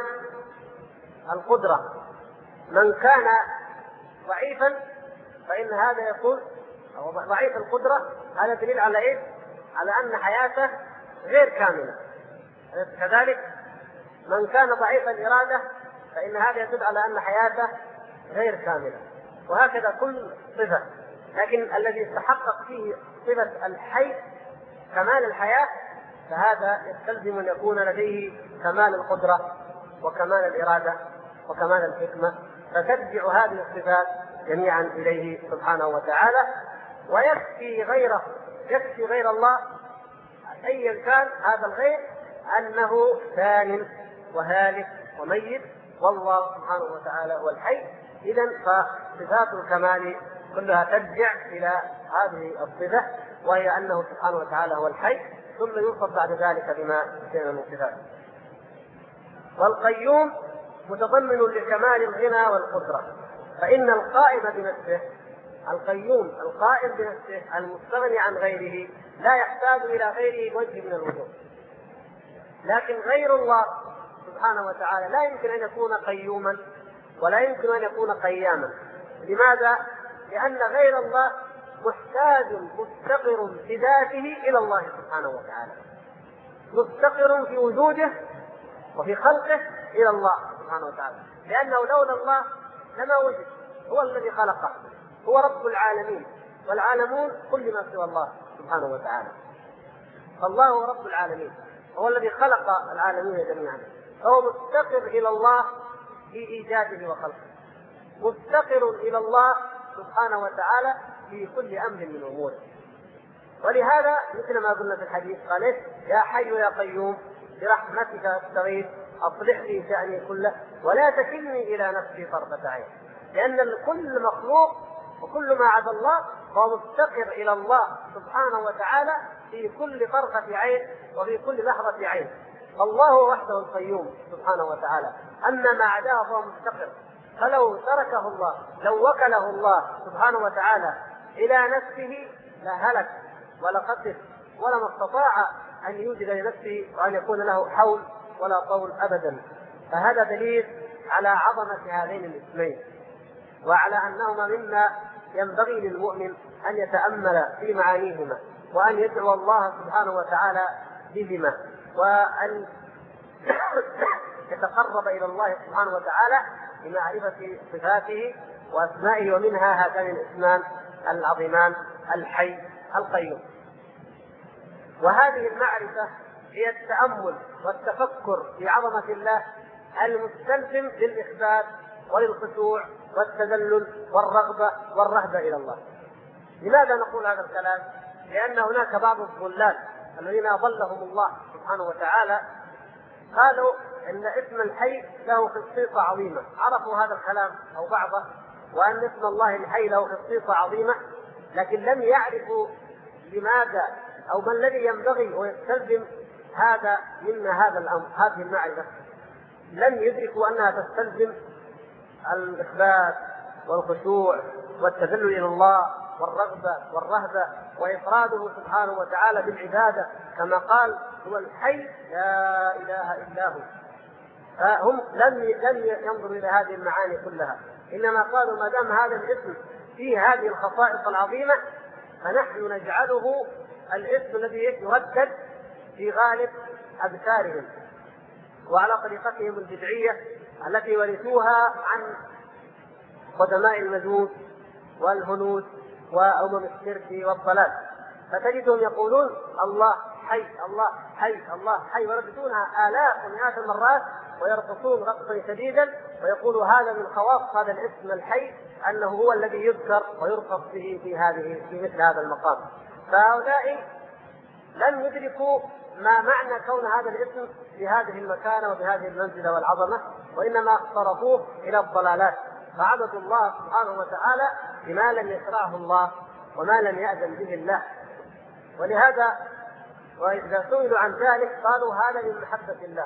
القدرة من كان ضعيفا فإن هذا يكون ضعيف القدرة، هذا دليل على إيه؟ على أن حياته غير كاملة. كذلك من كان ضعيف الإرادة فإن هذا يدل على أن حياته غير كاملة، وهكذا كل صفة. لكن الذي يتحقق فيه صفة الحي كمال الحياة فهذا يستلزم أن يكون لديه كمال القدرة وكمال الإرادة وكمال الحكمة، فترجع هذه الصفات جميعا إليه سبحانه وتعالى. ويكفي غير الله أيا كان هذا الغير أنه ثان وهالك وميت، والله سبحانه وتعالى هو الحي. إذن فصفات الكمال كلها ترجع إلى هذه الصفة، وهي أنه سبحانه وتعالى هو الحي، ثم يوصف بعد ذلك بما كان من صفاته. والقيوم متضمن لكمال الغنى والقدرة، فإن القائم بنفسه القيوم القائم بنفسه المستغني عن غيره لا يحتاج إلى غيره بوجه من الوجوه. لكن غير الله سبحانه وتعالى لا يمكن أن يكون قيوما ولا يمكن أن يكون قياما. لماذا؟ لأن غير الله محتاج مفتقر بذاته إلى الله سبحانه وتعالى، مفتقر في وجوده وفي خلقه إلى الله سبحانه وتعالى. لأنه لولا الله لما وجد. هو الذي خلقه، هو رب العالمين، والعالمون كل ما سوى الله سبحانه وتعالى. فالله هو رب العالمين، هو الذي خلق العالمين جميعا، فهو مفتقر إلى الله في إيجاده وخلقه، مفتقر إلى الله سبحانه وتعالى في كل أمر من أموره. ولهذا مثل ما قلنا في الحديث قال يا حي يا قيوم برحمتك أستغيث أصلح لي شأني كله ولا تكلني إلى نفسي طرفة عين. لأن كل مخلوق وكل ما عدا الله فهو مفتقر إلى الله سبحانه وتعالى في كل طرفة عين وفي كل لحظة عين. الله وحده القيوم سبحانه وتعالى، أما ما عداه فهو مفتقر. فلو تركه الله، لو وكله الله سبحانه وتعالى إلى نفسه لهلك ولا خسر ولما استطاع أن يوجد لنفسه وأن يكون له حول ولا طول أبدا. فهذا دليل على عظمة هذين الاسمين، وعلى أنهما مما ينبغي للمؤمن أن يتأمل في معانيهما، وأن يدعو الله سبحانه وتعالى بهما، وأن يتقرب إلى الله سبحانه وتعالى بمعرفة صفاته وأسمائه، ومنها هاتان الاسمان العظيمان الحي القيوم. وهذه المعرفة هي التأمل والتفكر في عظمة الله المستلزم للإخبات وللخشوع والتذلل والرغبة والرهبة إلى الله. لماذا نقول هذا الكلام؟ لأن هناك بعض الضلال الذين أضلهم الله سبحانه وتعالى قالوا إن اسم الحي له خصيصة عظيمة، عرفوا هذا الكلام أو بعضه، وأن اسم الله الحي له خصيصة عظيمة، لكن لم يعرفوا لماذا أو ما الذي ينبغي ويستلزم هذا منا هذا الأمر. هذه المعرفة لم يدركوا أنها تستلزم الإخبات والخشوع والتذلل إلى الله والرغبة والرهبة وإفراده سبحانه وتعالى بالعبادة، كما قال هو الحي لا إله إلا هو. فهم لم ينظروا إلى هذه المعاني كلها، إنما قالوا ما دام هذا الاسم فيه هذه الخصائص العظيمة فنحن نجعله الاسم الذي يردد في غالب أذكارهم وعلى طريقتهم البدعية التي ورثوها عن قدماء المجوس والهنود وأمم الشرك والضلال. فتجدهم يقولون الله حي الله حي الله حي، ويرددونها آلاف ومئات المرات ويرقصون رقصا شديدا، ويقولوا هذا من خواص هذا الاسم الحي أنه هو الذي يذكر ويرقص به في مثل هذا المقام. فهؤلاء لم يدركوا ما معنى كون هذا الاسم في هذه المكانة وبهذه المنزلة والعظمة، وإنما صرفوه إلى الضلالات، فعبدوا الله سبحانه وتعالى بما لم يشرعه الله وما لم يأذن به الله. ولهذا وإذا سئلوا عن ذلك قالوا هذا من محبة الله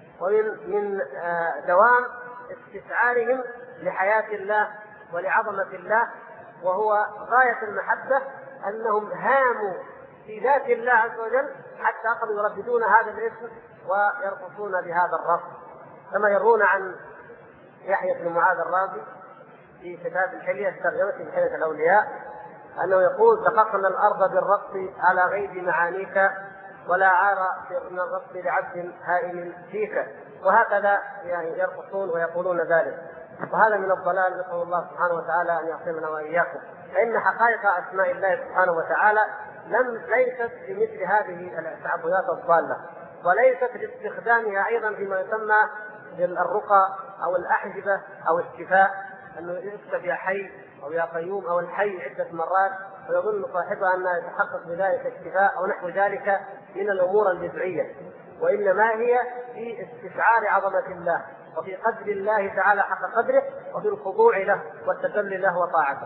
ومن دوام استشعارهم لحياة الله ولعظمة الله، وهو غاية المحبة أنهم هاموا في ذات الله عز وجل حتى أخذوا يرددون هذا الاسم ويرقصون بهذا الرقص، كما يرون عن يحيى بن معاذ الرازي في كتاب الحلية الترجمة في حلية الأولياء أنه يقول دققنا الأرض بالرقص على غير معانيك ولا عار من الرقص لعبد هائم فيك. وهكذا يعني يرقصون ويقولون ذلك، وهذا من الضلال. نسأل الله سبحانه وتعالى أن يعصمنا وإياكم. فإن حقائق أسماء الله سبحانه وتعالى ليست بمثل هذه التعبدات الضالة، وليست لاستخدامها أيضا فيما يسمى بالرقى أو الأحجبة أو الشفاء، أنه يكتب يا حي أو يا قيوم أو الحي عدة مرات ويظن صاحبها أنها يتحقق بذلك الشفاء أو نحو ذلك من الأمور البدعية، وإنما هي في استشعار عظمة الله وفي قدر الله تعالى حق قدره وفي الخضوع له والتذلل له وطاعته.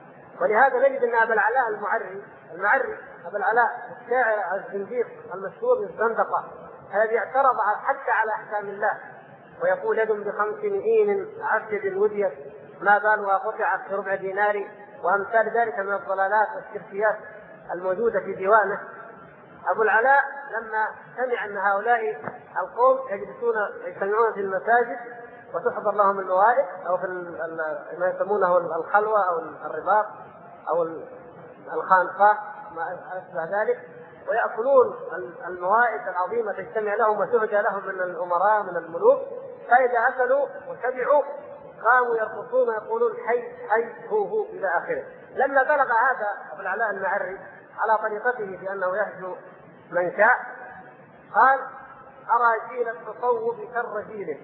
ولهذا نجد أن أبا العلاء المعري أبا العلاء الشاعر الزنديق المشهور بالزندقة الذي اعترض حتى على أحكام الله ويقول يد ب5 مئين عسد وديت ما بالها قطعت في ربع دينار، وأمثال ذلك من الضلالات والشركيات الموجودة في ديوانه. أبو العلاء لما سمع أن هؤلاء القوم يجتمعون في المساجد وتحضر لهم الموائد أو في ما يسمونه الخلوة أو الرباط أو الخانقاء ما أشبه ذلك، ويأكلون الموائد العظيمة تجتمع لهم وتهدى لهم من الأمراء من الملوك، فإذا أكلوا وشبعوا قاموا يرقصون يقولون حي حي هو إلى آخره. لما بلغ هذا أبو العلاء المعري على طريقته في أنه يهجو من شاء قال: أرى جيل التصوف كالرجيل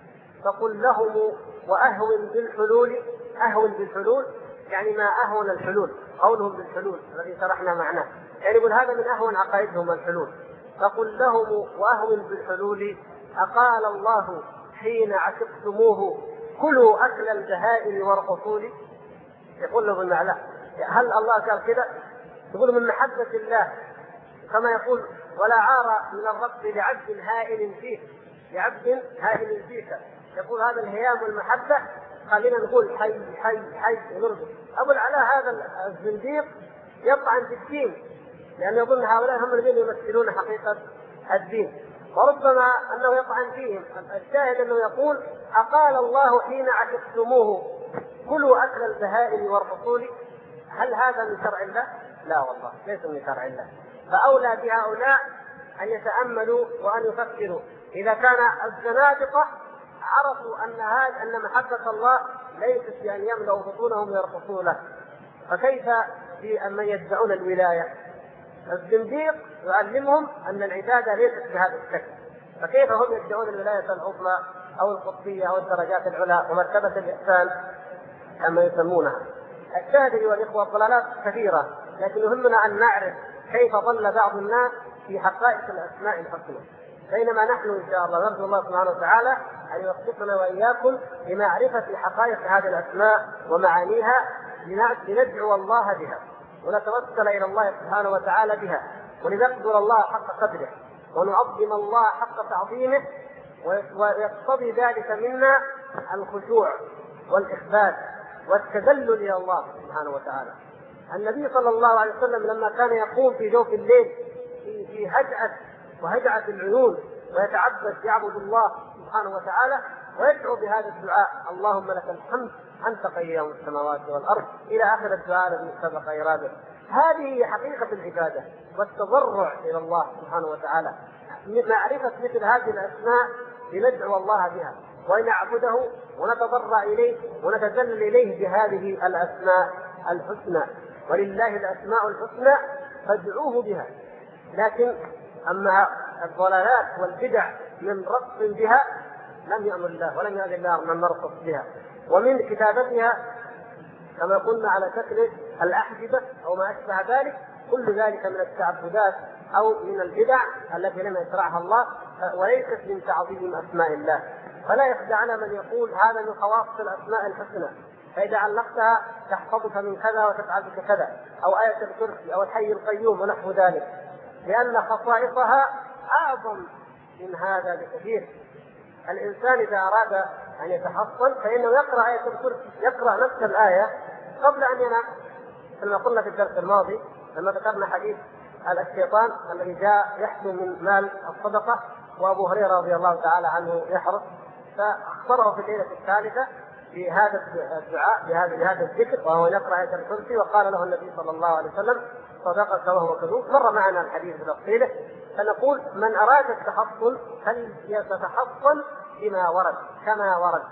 فقل لهم وأهون بالحلول. أهون بالحلول يعني ما أهون الحلول، قولهم بالحلول الذي شرحنا معناه، يعني يقول هذا من أهون عقائدهم الحلول. فقل لهم وأهون بالحلول أقال الله حين عشقتموه كلوا أكل البهائم وارقصوا لي. يقول له ابن علاء: هل الله قال كذا؟ يقول من محبة الله، كما يقول: ولا عار من الرب لعبد هائل فيك، لعبد هائل فيك. يقول هذا الهيام والمحبة خلينا نقول حي حي حي ونرقص. أبو العلاء هذا الزنديق يطعن في الدين، لأنه يظن هؤلاء هم الذين يمثلون حقيقة الدين، وربما أنه يطعن فيهم. الشاهد أنه يقول: أقال الله حين عشقتموه كلوا أكل البهائم وارقصوا لي. هل هذا من شرع الله؟ لا والله ليس من شرع الله. فأولى بهؤلاء أن يتأملوا وأن يفكروا. إذا كان الزنادقة عرفوا أن محبة الله ليست بأن يملأوا بطونهم ويرقصوا له، فكيف بمن يدعون الولاية؟ الزنديق يعلمهم أن العبادة ليست بهذا الشكل، فكيف هم يدعون الولاية العظمى أو القطبية أو الدرجات العلى ومرتبة الإحسان كما يسمونها؟ الشاهد أيها الإخوة الضلالات كثيرة، لكن يهمنا أن نعرف كيف ضل بعض الناس في حقائق الأسماء الحسنى، بينما نحن إن شاء الله نرجو الله سبحانه وتعالى أن يوفقنا وإياكم لمعرفة حقائق هذه الأسماء ومعانيها لندعو الله بها ونتوسل إلى الله سبحانه وتعالى بها، ولنقدر الله حق قدره ونعظم الله حق تعظيمه، ويقتضي ذلك منا الخشوع والإخبات والتذلل إلى الله سبحانه وتعالى. النبي صلى الله عليه وسلم لما كان يقوم في جوف الليل في هجعة العيون ويتعبد يعبد الله سبحانه وتعالى ويدعو بهذا الدعاء: اللهم لك الحمد أنت قيوم السماوات والأرض، إلى آخر الدعاء الذي سبق إراده. هذه حقيقة العبادة والتضرع إلى الله سبحانه وتعالى، معرفة مثل هذه الأسماء لندعو الله بها ونعبده ونتضرع إليه ونتذلل إليه بهذه الأسماء الحسنى. ولله الأسماء الحسنى فادعوه بها. لكن أما الضلالات والبدع من رقص بها لم يأمر الله ولم يأذن الله من نرقص بها، ومن كتابتها كما قلنا على شكل الأحجبة أو ما أشبه ذلك. كل ذلك من التعبدات أو من البدع التي لم يشرعها الله وليست من تعظيم أسماء الله. فلا يخدعنا من يقول هذا من خواص الأسماء الحسنى، فإذا علقتها تحفظك من كذا وتفعل بك كذا، أو آية الكرسي أو الحي القيوم ونحو ذلك، لأن خصائصها أعظم من هذا بكثير. الإنسان إذا أراد أن يتحصن فإنه يقرأ آية الكرسي، يقرأ نفس الآية قبل أن ينام، كما قلنا في الدرس الماضي لما ذكرنا حديث الشيطان الذي جاء يحمل من مال الصدقة وأبو هريرة رضي الله تعالى عنه يحرص، فاخبره في الليلة الثالثة بهذا الدعاء بهذا الذكر وهو يقرأ آية الكرسي، وقال له النبي صلى الله عليه وسلم: صدقك وهو كذوب. مر معنا الحديث بتفصيله، فنقول من أراد التحصن فليتحصن بما ورد كما ورد،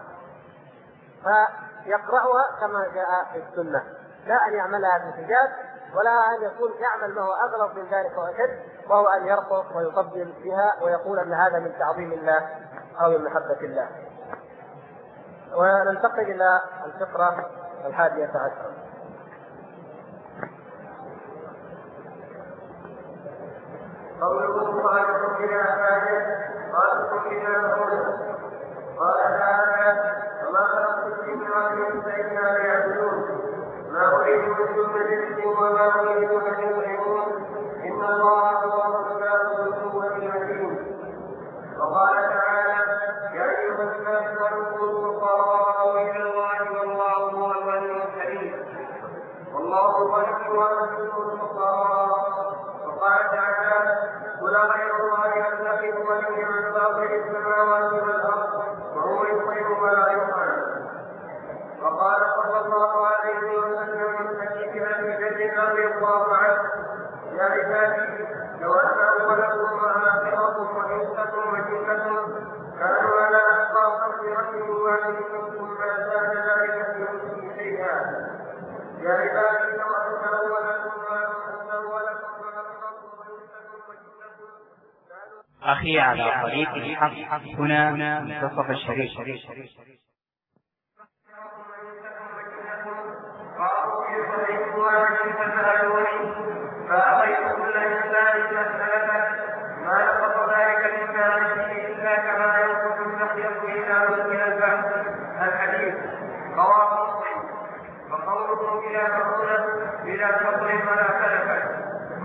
فيقرأها كما جاء في السنة، لا أن يعملها بانتجاز ولا أن يكون يعمل ما هو أغلظ من ذلك وأشد، وهو أن يرقص ويطبل بها ويقول أن هذا من تعظيم الله أو من محبة الله. وننتقل إلى الفقرة 11.
قوله خالق بلا حاجة خالق بلا حاجة. قال تعالى: وما خلقت الجن والإنس إلا ليعبدون ما أريد منهم من رزق وما أريد أن يطعمون إن الله هو الرزاق ذو القوة المتين. وقال تعالى: يا أيها الناس ارجعوا الفقراء إلى الله والله هو الغني الحميد والله الغني وأنتم الفقراء. وقال تعالى: قل غير الله أتخذ وليا من فاطر السماوات والأرض وهو يطعم ولا يطعم. وقال صلى الله عليه وسلم من حديث أبي ذر رضي الله عنه: يا عبادي لو أن أولكم وآخركم وإنسكم وجنكم كانوا على أتقى
أخي على طريق الحق هنا منتصف الشريف.
فأعطيت كل إنسان مسألة ما نقص ذلك الإنسان إلا كما ينقص المخيط إلى من البحر. الحديث رواه مسلم. وقوله بلا مقولة بلا فقر ولا فلفل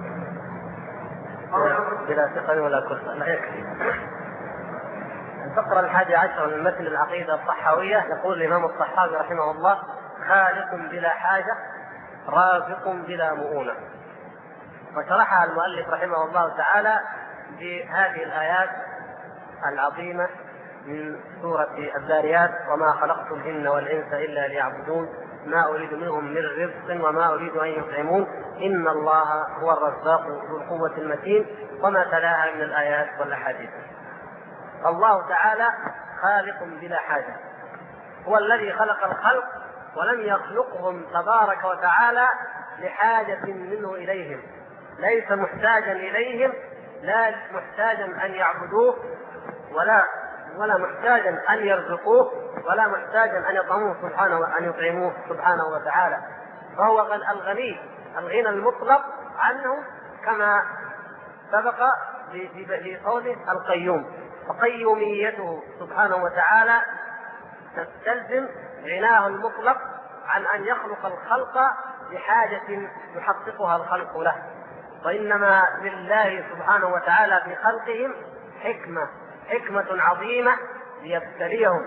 بلا ثقل ولا كفر لا يكفي. الفقرة 11 من متن العقيدة الصحاوية يقول الإمام الصحاوي رحمه الله: خالق بلا حاجة رازق بلا مؤونة. وشرحها المؤلف رحمه الله تعالى بهذه الآيات العظيمة من سورة الذاريات: وما خلقت الجن والإنس إلا ليعبدون ما أريد منهم من رزق وما أريد أن يطعمون إن الله هو الرزاق ذو القوة المتين، وما تلاها من الآيات والأحاديث. الله تعالى خالق بلا حاجة، هو الذي خلق الخلق ولم يخلقهم تبارك وتعالى لحاجة منه إليهم، ليس محتاجا إليهم، لا محتاجا أن يعبدوه ولا محتاجا أن يرزقوه ولا محتاجا أن يطعموه سبحانه وأن يطعموه سبحانه وتعالى. فهو الغني الغنى المطلق عنه، كما سبق في قوله القيوم. فقيوميته سبحانه وتعالى تستلزم غناه المطلق عن أن يخلق الخلق بحاجة يحققها الخلق له، وإنما لله سبحانه وتعالى في خلقهم حكمة عظيمة ليبتليهم،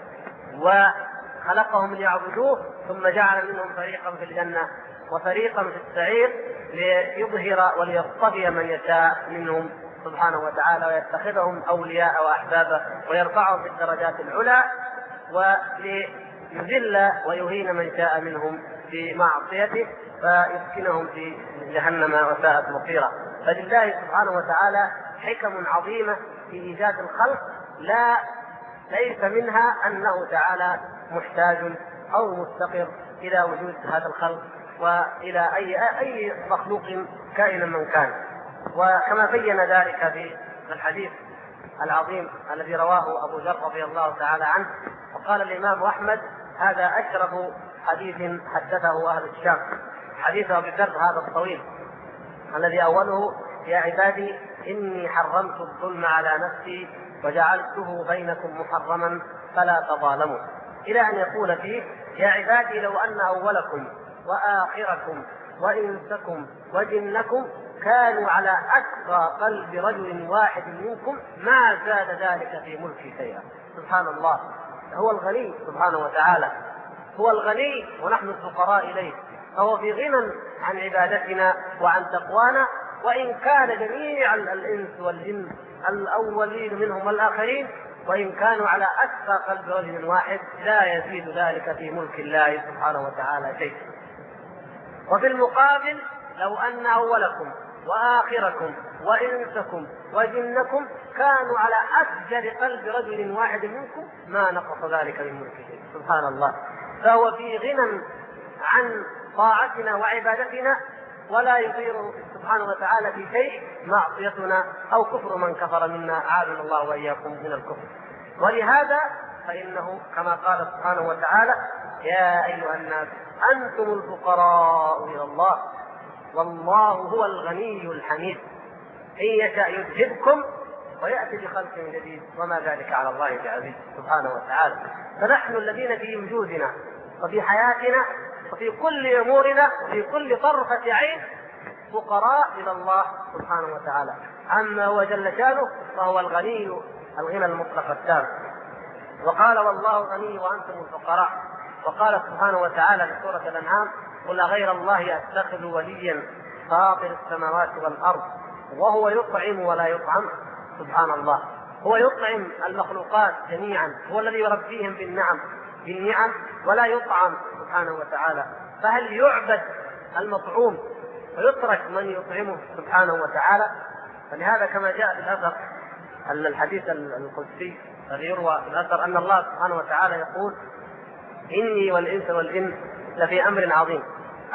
وخلقهم ليعبدوه، ثم جعل منهم فريقا في الجنة وفريقا في السعير ليظهر وليصطفي من يشاء منهم سبحانه وتعالى ويتخذهم أولياء وأحبابه ويرفعهم في الدرجات العلى، وليذل ويهين من شاء منهم في معصيته فيسكنهم في جهنم وساءت مصيرا. فلله سبحانه وتعالى حكم عظيمة في إيجاد الخلق، ليس منها أنه تعالى محتاج أو مفتقر إلى وجود هذا الخلق وإلى أي مخلوق كائنا من كان. وكما بين ذلك في الحديث العظيم الذي رواه أبو ذر رضي الله تعالى عنه، وقال الإمام أحمد: هذا أشرف حديث حدثه أهل الشام. حديث أبي ذر هذا الطويل الذي أوله: يا عبادي إني حرمت الظلم على نفسي وجعلته بينكم محرما فلا تظالموا، إلى أن يقول فيه: يا عبادي لو أن أولكم وآخركم وإنسكم وجنكم كانوا على أتقى قلب رجل واحد منكم ما زاد ذلك في ملكي شيئا. سبحان الله، هو الغني سبحانه وتعالى، هو الغني ونحن الفقراء إليه، فهو في غنى عن عبادتنا وعن تقوانا. وإن كان جميع الإنس والجن الأولين منهم والآخرين وإن كانوا على أتقى قلب رجل واحد لا يزيد ذلك في ملك الله سبحانه وتعالى شيء. وفي المقابل لو أن أولكم وآخركم وإنسكم وجنكم كانوا على أفجر قلب رجل واحد منكم ما نقص ذلك من ملكه. سبحان الله، فهو في غنى عن طاعتنا وعبادتنا، ولا يضير سبحانه وتعالى في شيء معصيتنا أو كفر من كفر منا، أعاذنا الله وإياكم من الكفر. ولهذا فإنه كما قال سبحانه وتعالى: يا أيها الناس أنتم الفقراء إلى الله والله هو الغني الحميد إن يشاء يذهبكم ويأتي بخلق جديد وما ذلك على الله بعزيز سبحانه وتعالى. فنحن الذين في وجودنا وفي حياتنا وفي كل أمورنا وفي كل طرفة عين فقراء إلى الله سبحانه وتعالى. أما هو جل شانه فهو الغني الغنى المطلق التام. وقال: والله غني وأنتم الفقراء. وقال سبحانه وتعالى في سورة الأنعام: قل غير الله أتخذ وليا فاطر السماوات والأرض وهو يطعم ولا يطعم. سبحان الله، هو يطعم المخلوقات جميعا، هو الذي يربيهم بالنعم ولا يطعم سبحانه وتعالى. فهل يعبد المطعوم ويترك من يطعمه سبحانه وتعالى؟ فلهذا كما جاء في الأثر الحديث القدسي الذي يروى في الأثر أن الله سبحانه وتعالى يقول: إني والإنس والجن لفي أمر عظيم،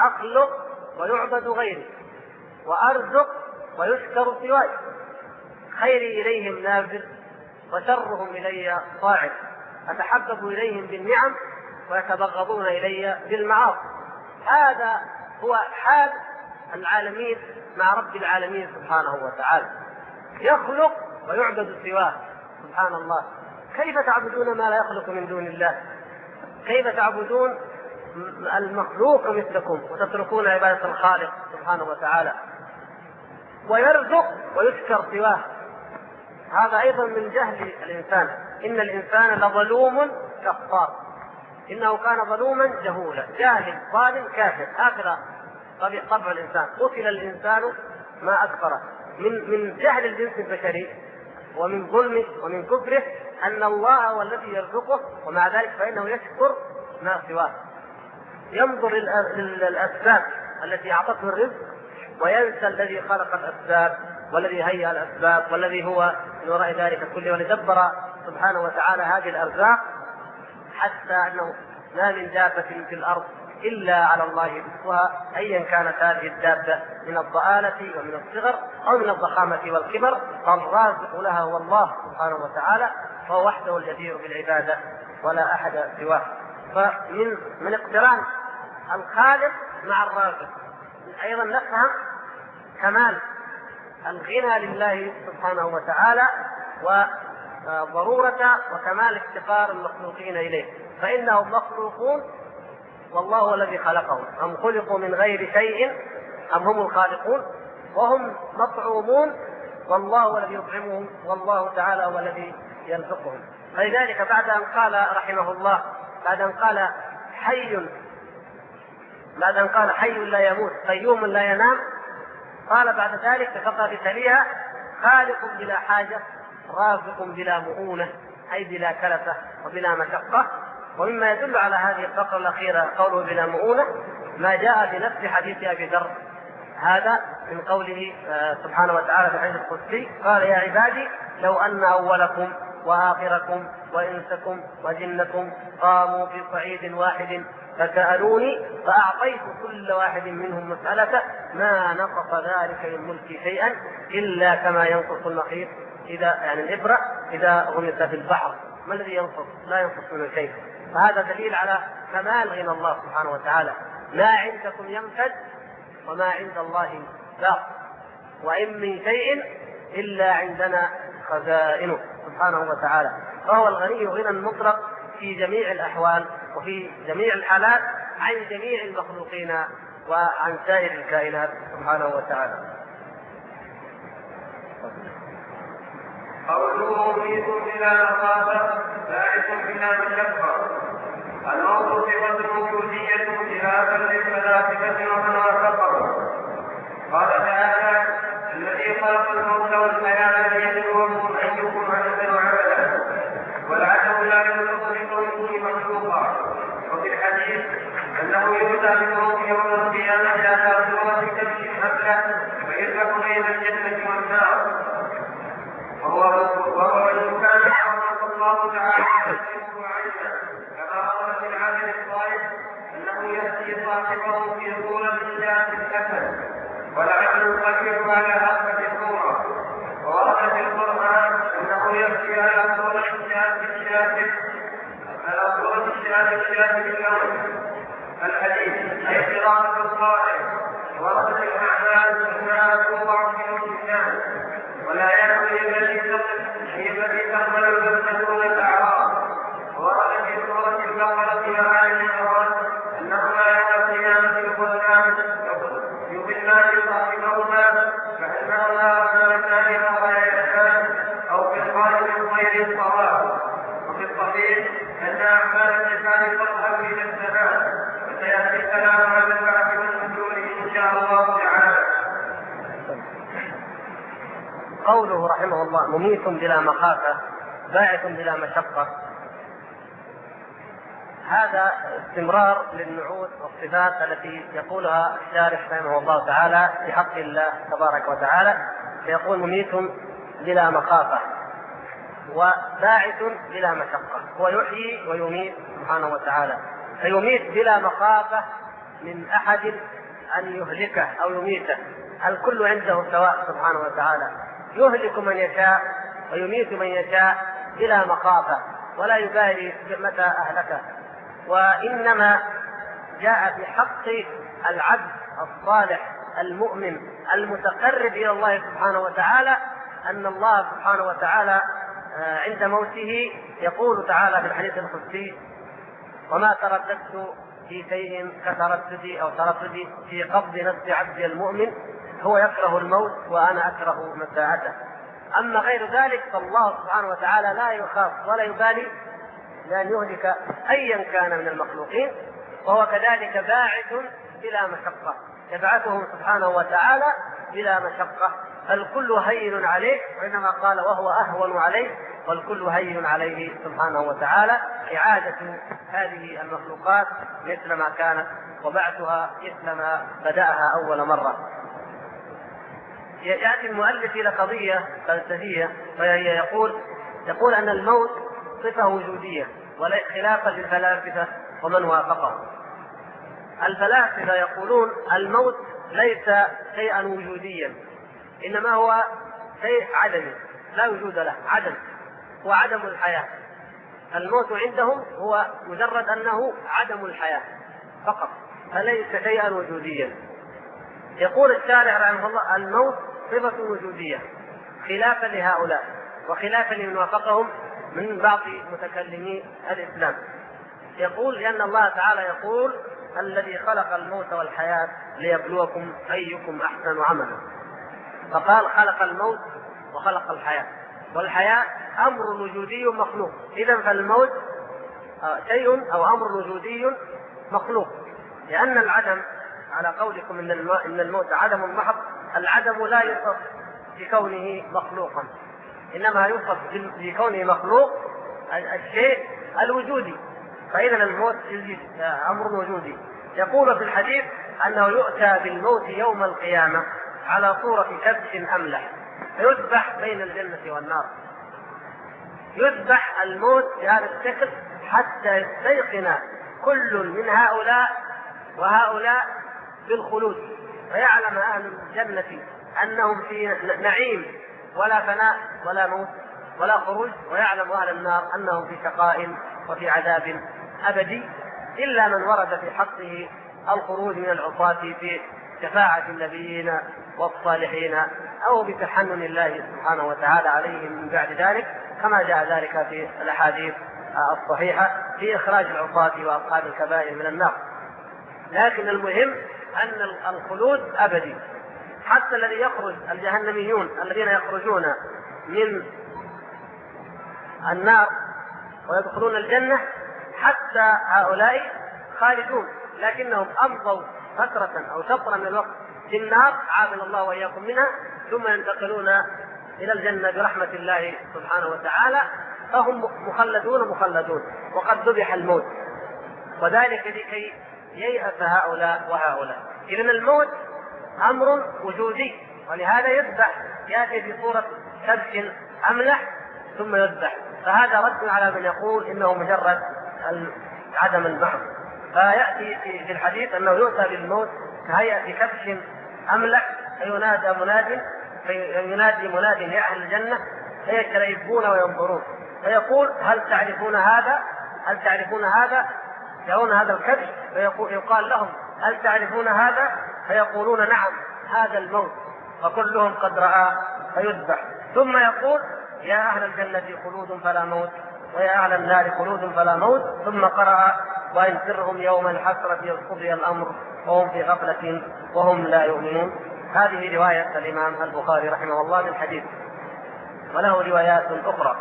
أخلق ويعبد غيري وأرزق ويشكر سواي. خيري إليهم نافذ وشرهم إلي صاعد، أتحبب إليهم بالنعم ويتبغضون إلي بالمعاصي. هذا هو حال العالمين مع رب العالمين سبحانه وتعالى، يخلق ويعبد سواه سبحان الله. كيف تعبدون ما لا يخلق من دون الله؟ كيف تعبدون المخلوق مثلكم وتتركون عبادة الخالق سبحانه وتعالى؟ ويرزق ويشكر سواه، هذا أيضا من جهل الإنسان. إن الإنسان لظلوم كفار، إنه كان ظلوما جهولا، جاهل ظالم كافر، هكذا طبع الإنسان. قتل الإنسان ما أكفره. من جهل الجنس البشري ومن ظلمه ومن كفره أن الله هو الذي يرزقه، ومع ذلك فإنه يشكر ما سواه، ينظر للأسباب التي أعطته الرزق وينسى الذي خلق الأسباب والذي هيأ الأسباب والذي هو من وراء ذلك كله، ولدبر سبحانه وتعالى هذه الأرزاق حتى أنه ما من دابة في الأرض إلا على الله رزقها، أيا كانت هذه الدابة من الضآلة ومن الصغر أو من الضخامة والكبر، فالرازق لها هو الله سبحانه وتعالى، فهو وحده الجدير بالعبادة ولا أحد سواه. فمن اقتران الخالق مع الرازق أيضا نفهم كمال الغنى لله سبحانه وتعالى وضرورة وكمال افتقار المخلوقين إليه، فإنهم مخلوقون والله هو الذي خلقهم، أم خلقوا من غير شيء أم هم الخالقون، وهم مطعومون والله هو الذي يطعمهم والله تعالى هو الذي يرزقهم. فلذلك بعد أن قال رحمه الله بعد أن قال حي لا يموت قيوم لا ينام، قال بعد ذلك فقط بتليها خالق بلا حاجة رازق بلا مؤونة، أي بلا كلفة وبلا مشقة. ومما يدل على هذه الفقرة الأخيرة قوله بلا مؤونة ما جاء في نفس حديث أبي ذر، هذا من قوله سبحانه وتعالى في الحديث القدسي قال يا عبادي لو أن أولكم وآخركم وإنسكم وجنكم قاموا في صعيد واحد فسألوني فأعطيت كل واحد منهم مسألة ما نقص ذلك من ملكي شيئا إلا كما ينقص المخيط الإبرة إذا غمس في البحر. ما الذي ينقص؟ لا ينقص منه شيء. فهذا دليل على كمال غنى الله سبحانه وتعالى. ما عندكم ينفد وما عند الله باق، وإن من شيء إلا عندنا خزائنه سبحانه وتعالى. فهو الغني غنى مطلق في جميع الأحوال وفي جميع الحالات عن جميع المخلوقين وعن سائر الكائنات سبحانه وتعالى.
قوله فيكم بلا مخافة باعث بلا مشقة. الموت صفة وجودية خلافا للفلاسفة ومن وافقهم. قال تعالى الذي خلق الموت والحياة ليبلوكم أيكم أحسن عملا، والعدم لا يخلق لكونه مخلوقا. وفي الحديث أنه يؤتى بالموت يوم القيامة على صورة تمشي حبله فيذبح بين الجنة والنار، وهو المكان حرمه الله تعالى يحسبه عينا، كما أمر في العمل الصالح أنه يأتي صاحبه في صورة الشاة الكفن، والعمل القدير على هذه الصورة. وورد في القرآن أنه يأتي على صورة الشاة بالكون. الحديث أي قراءة الصالح. ورد في الأعمال أنها توضع في الإنسان ولا يأتي الذي تقبل البسمة الأعراض. ورد في سورة البقرة وآل عمران أنهما يوم القيامة يضلان صاحبهما كأنهما رسالتان أو آيتان أو كالقال من غير الصواب. وفي الصحيح أن أعمال اللسان تظهر إلى السماء، وسيأتي الكلام على البعث والنشور إن شاء الله تعالى.
قوله رحمه الله مميت بلا مخافة باعث بلا مشقة، هذا استمرار للنعوت والصفات التي يقولها الشارح رحمه الله تعالى في حق الله تبارك وتعالى، فيقول مميت بلا مخافة وباعث بلا مشقة. هو يحيي ويميت سبحانه وتعالى، فيميت بلا مخافة من أحد أن يهلكه أو يميته، الكل عنده سواء سبحانه وتعالى. يهلك من يشاء ويميت من يشاء بلا مخافة ولا يبالي متى أهلكه، وإنما جاء في حق العبد الصالح المؤمن المتقرب إلى الله سبحانه وتعالى أن الله سبحانه وتعالى عند موته يقول تعالى في الحديث القدسي: وما ترددت في شيء كترددي أو ترددي في قبض نفس عبدي المؤمن، هو يكره الموت وأنا أكره مساعته. أما غير ذلك فالله سبحانه وتعالى لا يخاف ولا يبالي لأن يهلك أيا كان من المخلوقين، وهو كذلك باعث بلا مشقة، يبعثهم سبحانه وتعالى بلا مشقة، الكل هين عليه، وإنما قال وهو أهون عليه، والكل هين عليه سبحانه وتعالى، إعادة هذه المخلوقات مثل ما كانت وبعثها مثل ما بدأها أول مرة. يأتي المؤلف إلى قضية فلسفية، وهي يقول أن الموت صفة وجودية خلافا للفلاسفة ومن وافقهم. الفلاسفة يقولون الموت ليس شيئا وجوديا، إنما هو شيء عدمي لا وجود له، عدم، هو عدم الحياة. الموت عندهم هو مجرد أنه عدم الحياة فقط، فليس شيئا وجوديا. يقول الشارع رحمه الله الموت صفة وجودية خلافا لهؤلاء وخلافا لمن وافقهم من بعض متكلمي الإسلام. يقول لأن الله تعالى يقول الذي خلق الموت والحياة ليبلوكم أيكم أحسن عملا، فقال خلق الموت وخلق الحياة، والحياة أمر وجودي مخلوق، إذن فالموت شيء أو أمر وجودي مخلوق، لأن العدم على قولكم إن الموت عدم محض، العدم لا يوصف بكونه مخلوقا، إنما يوصف بكونه مخلوق الشيء الوجودي، فإذا الموت أمر وجودي. يقول في الحديث أنه يؤتى بالموت يوم القيامة على صورة كبش أملح فيذبح بين الجنة والنار، يذبح الموت بهذا الشكل حتى يستيقن كل من هؤلاء وهؤلاء بالخلود، فيعلم أهل الجنة أنهم في نعيم ولا فناء ولا موت ولا خروج، ويعلم أهل النار أنهم في شقاء وفي عذاب أبدي، إلا من ورد في حقه الخروج من العصاة في شفاعة النبيين والصالحين أو بتحنن الله سبحانه وتعالى عليهم من بعد ذلك، كما جاء ذلك في الأحاديث الصحيحة في إخراج العصاة وأصحاب الكبائر من النار. لكن المهم أن الخلود أبدي، حتى الذي يخرج الجهنميون الذين يخرجون من النار ويدخلون الجنة حتى هؤلاء خالدون، لكنهم أمضوا فترة أو شطرا من الوقت في النار عافانا الله وإياكم منها، ثم ينتقلون إلى الجنة برحمة الله سبحانه وتعالى، فهم مخلدون وقد ذبح الموت، وذلك لكي ييأس هؤلاء وهؤلاء. إذن الموت أمر وجودي، ولهذا يذبح، يأتي في صورة كبش أملح ثم يذبح، فهذا رد على من يقول إنه مجرد عدم المحض. فيأتي في الحديث أنه يؤتى بالموت كهيئة كبش أملح فينادي مناد يا أهل الجنة فيشترئون وينظرون فيقول هل تعرفون هذا؟ يرون هذا الكبش فيقال لهم هل تعرفون هذا؟ فيقولون نعم هذا الموت، فكلهم قد رأى فيذبح، ثم يقول يا أهل الجنة خلود فلا موت ويا أهل النار خلود فلا موت، ثم قرأ وإن سرهم يوم الحسرة إذ قضي الأمر وهم في غفلة وهم لا يؤمنون. هذه رواية الإمام البخاري رحمه الله للحديث، وله روايات أخرى.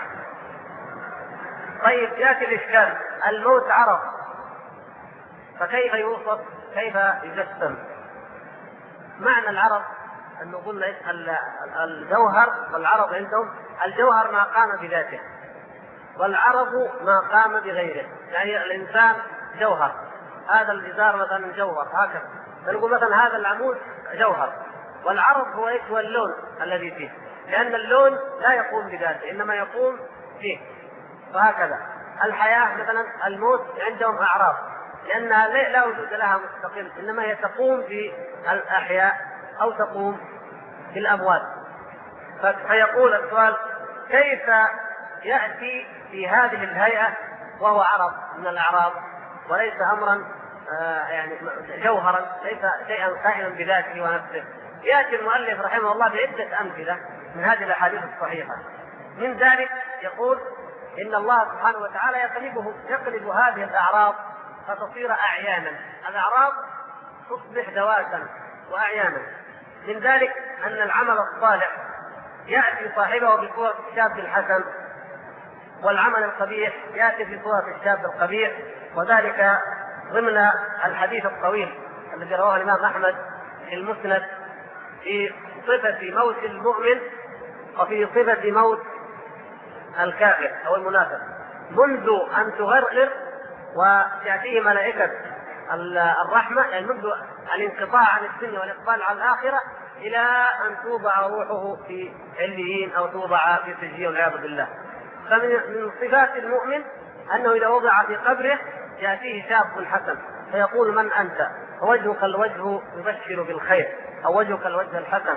طيب يأتي الإشكال، الموت عرض، فكيف يوصف؟ كيف يجسم؟ معنى العرض أنه قلنا الجوهر والعرض عندهم، الجوهر ما قام بذاته والعرض ما قام بغيره، يعني الإنسان جوهر، هذا الجدار مثلا جوهر هكذا، فنقول مثلا هذا العمود جوهر، والعرض هو اللون الذي فيه، لأن اللون لا يقوم بذاته إنما يقوم فيه، وهكذا الحياة مثلا الموت عندهم أعراض، لأنها لا وجود لها مستقل، إنما هي تقوم في الأحياء أو تقوم في الأموات، فيقول السؤال: كيف يأتي في هذه الهيئة وهو عرض من الأعراض وليس أمرا يعني جوهرا، ليس شيئا قائما بذاته ونفسه؟ يأتي المؤلف رحمه الله بعدة أمثلة من هذه الأحاديث الصحيحة. من ذلك يقول إن الله سبحانه وتعالى يقلب هذه الأعراض فتصير أعيانا. الأعراض تصبح ذواتا وأعيانا. من ذلك أن العمل الصالح يأتي صاحبه بصورة الشاب الحسن، والعمل القبيح يأتي بصورة الشاب القبيح، وذلك ضمن الحديث الطويل الذي رواه الإمام أحمد في المسند في صفة موت المؤمن وفي صفة موت الكافر أو المنافق، منذ أن تغرغر وتأتيه ملائكة الرحمة، يعني منذ الانقطاع عن الدنيا والإقبال على الآخرة إلى أن توضع روحه في عليين أو توضع في سجين والعياذ بالله. فمن صفات المؤمن أنه إذا وضع في قبره يأتيه شاب حسن فيقول: من أنت؟ وجهك الوجه يبشر بالخير، أو وجهك الوجه الحسن،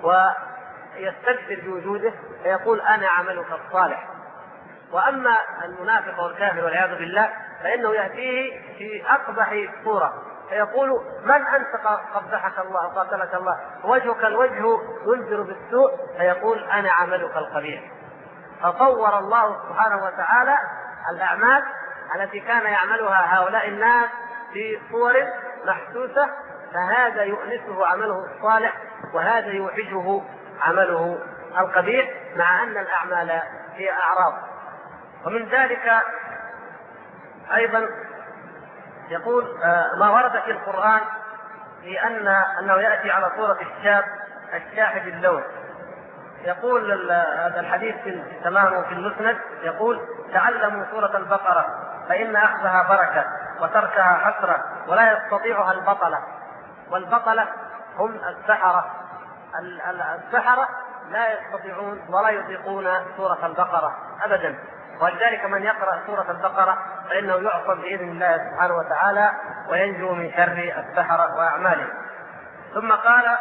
ويستبشر بوجوده فيقول: أنا عملك الصالح. وأما المنافق والكافر والعياذ بالله فإنه يأتيه في أقبح صورة فيقول: من أنت؟ قبحك الله وقاتلك الله، وجهك الوجه ينذر بالسوء، فيقول: أنا عملك القبيح. فصور الله سبحانه وتعالى الأعمال التي كان يعملها هؤلاء الناس في صور محسوسة، فهذا يؤنسه عمله الصالح وهذا يوحشه عمله القبيح، مع أن الأعمال هي أعراض. ومن ذلك أيضا يقول ما ورد في القرآن أنه يأتي على صورة الشاب الشاحب اللون. يقول هذا الحديث تمامه في المسند، يقول: تعلموا سورة البقرة فإن أخذها بركة وتركها حسرة ولا يستطيعها البطلة. والبطلة هم السحرة. السحرة لا يستطيعون ولا يطيقون سورة البقرة أبدا، ولذلك من يقرأ سورة البقرة فإنه يعصم بإذن الله سبحانه وتعالى وينجو من شر السحرة وأعمالهم. ثم قال: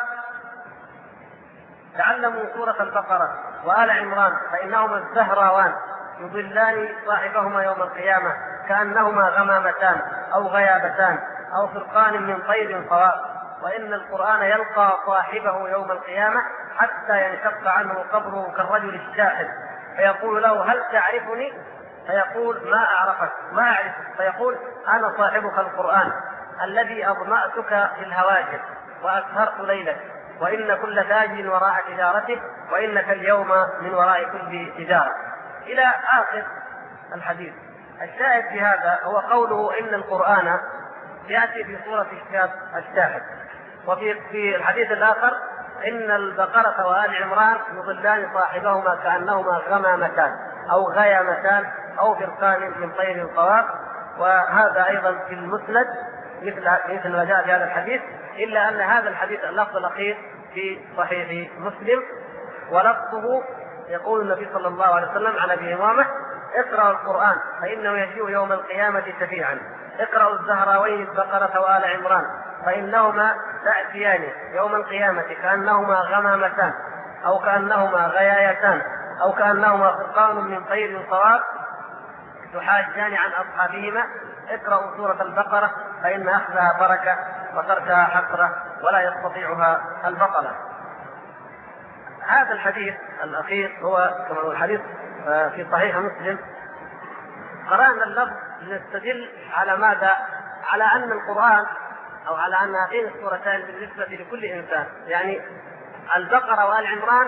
تعلموا سورة البقرة وآل عمران فإنهما الزهراوان يضلان صاحبهما يوم القيامة كأنهما غمامتان أو غيابتان أو فرقان من طير صواب. وإن القرآن يلقى صاحبه يوم القيامة حتى ينشق عنه قبره كالرجل الشاحب، فيقول له: هل تعرفني؟ فيقول: ما أعرفك، ما أعرفك. فيقول: أنا صاحبك القرآن الذي أظمأتك في الهواجر وأسهرت ليلك، وإن كل تاج وراء تجارته، وإنك اليوم من وراء كل تجارة، إلى آخر الحديث. الشاهد في هذا هو قوله إن القرآن يأتي في صورة الشاب الشاحب. وفي الحديث الآخر: إن البقرة وآل عمران يضلان صاحبهما كأنهما غمامتان أو غيامتان أو فرقان من طير صواب. وهذا أيضا في المسند مثل ما جاء في هذا الحديث، إلا أن هذا الحديث اللفظ الأخير في صحيح مسلم، ولفظه يقول النبي صلى الله عليه وسلم عن أبي أمامة: اقرأوا القرآن فإنه يجيء يوم القيامة شفيعا. اقرأوا الزهراوين البقرة وآل عمران فإنهما تأتيان يوم القيامة كأنهما غمامتان أو كأنهما غيايتان أو كأنهما فرقان من طير صواب يحاجان عن أصحابهما. اقرأوا سورة البقرة فإن أخذها بركة وتركها حسرة ولا يستطيعها البطلة. هذا الحديث الأخير هو كما هو الحديث في صحيح مسلم. قرأنا اللفظ لنستدل على ماذا؟ على أن القرآن أو على أن هذين السورتان بالنسبة لكل إنسان، يعني البقرة وآل عمران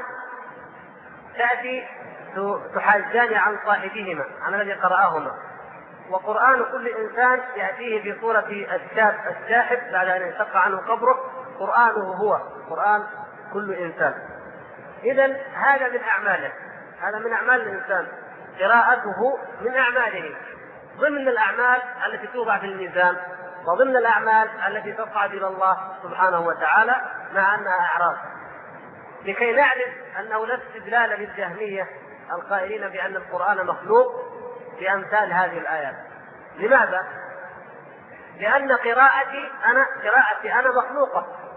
تأتي تحاجان عن صاحبهما، عن الذي قرأهما، وقرآن كل إنسان يأتيه في صورة الشاب الشاحب بعد أن ينشق عنه قبره. قرآنه هو قرآن كل إنسان. إذن هذا من أعماله، هذا من أعمال الإنسان، قراءته من أعماله، ضمن الأعمال التي توضع في الميزان وضمن الأعمال التي تصعد إلى الله سبحانه وتعالى، مع أنها أعراض، لكي نعرف أنه لا استدلال للجهمية القائلين بأن القرآن مخلوق بأمثال هذه الآيات. لماذا؟ لأن قراءتي أنا مخلوقة،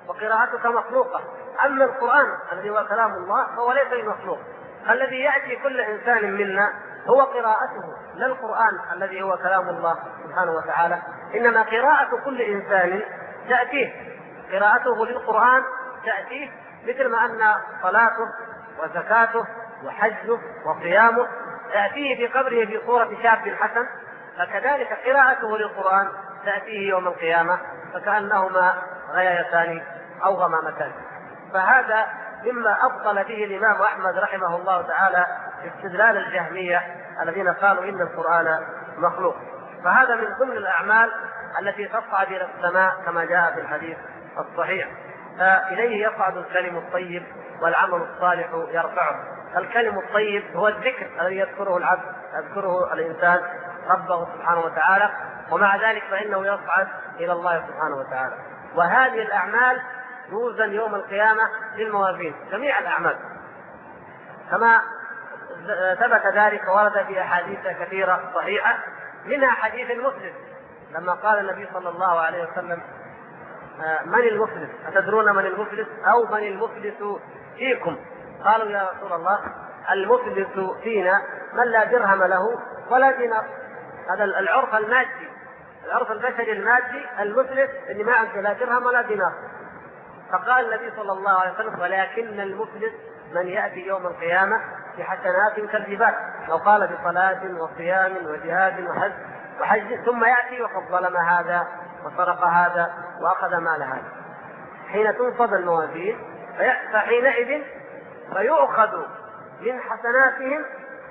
وقراءتك مخلوقة. أما القرآن الذي هو كلام الله فهو ليس بمخلوق. الذي يأتي كل إنسان منا هو قراءته، لا القرآن الذي هو كلام الله سبحانه وتعالى، إنما قراءة كل إنسان تأتيه، قراءته للقرآن تأتيه، مثل ما أن صلاته وزكاته وحجه وصيامه تأتيه في قبره في صورة شاب حسن، فكذلك قراءته للقرآن تأتيه يوم القيامة فكأنهما غيايتان أو غمامتان. فهذا مما أبطل به الإمام أحمد رحمه الله تعالى استدلال الجهمية الذين قالوا إن القرآن مخلوق. فهذا من ضمن الأعمال التي تصعد إلى السماء كما جاء في الحديث الصحيح، فإليه يصعد الكلم الطيب والعمل الصالح يرفعه. الكلم الطيب هو الذكر الذي يذكره العبد، يذكره الإنسان ربه سبحانه وتعالى، ومع ذلك فإنه يصعد إلى الله سبحانه وتعالى. وهذه الأعمال توزن يوم القيامة بالموازين، جميع الأعمال كما ثبت ذلك ورد في أحاديث كثيرة صحيحة، منها حديث المفلس لما قال النبي صلى الله عليه وسلم: من المفلس؟ أتدرون من المفلس؟ أو من المفلس فيكم؟ قالوا: يا رسول الله المفلس فينا من لا درهم له ولا دينار. هذا العرف المادي، العرف البشري المادي، المفلس اللي ما عنده لا درهم ولا دينار. فقال النبي صلى الله عليه وسلم: ولكن المفلس من يأتي يوم القيامة بحسنات كالجبال، أو قال بصلاة وصيام وجهاد وحج ثم يأتي وقد ظلم هذا وسرق هذا وأخذ مال هذا. حين تنصب الموازين فحينئذ فيؤخذ من حسناتهم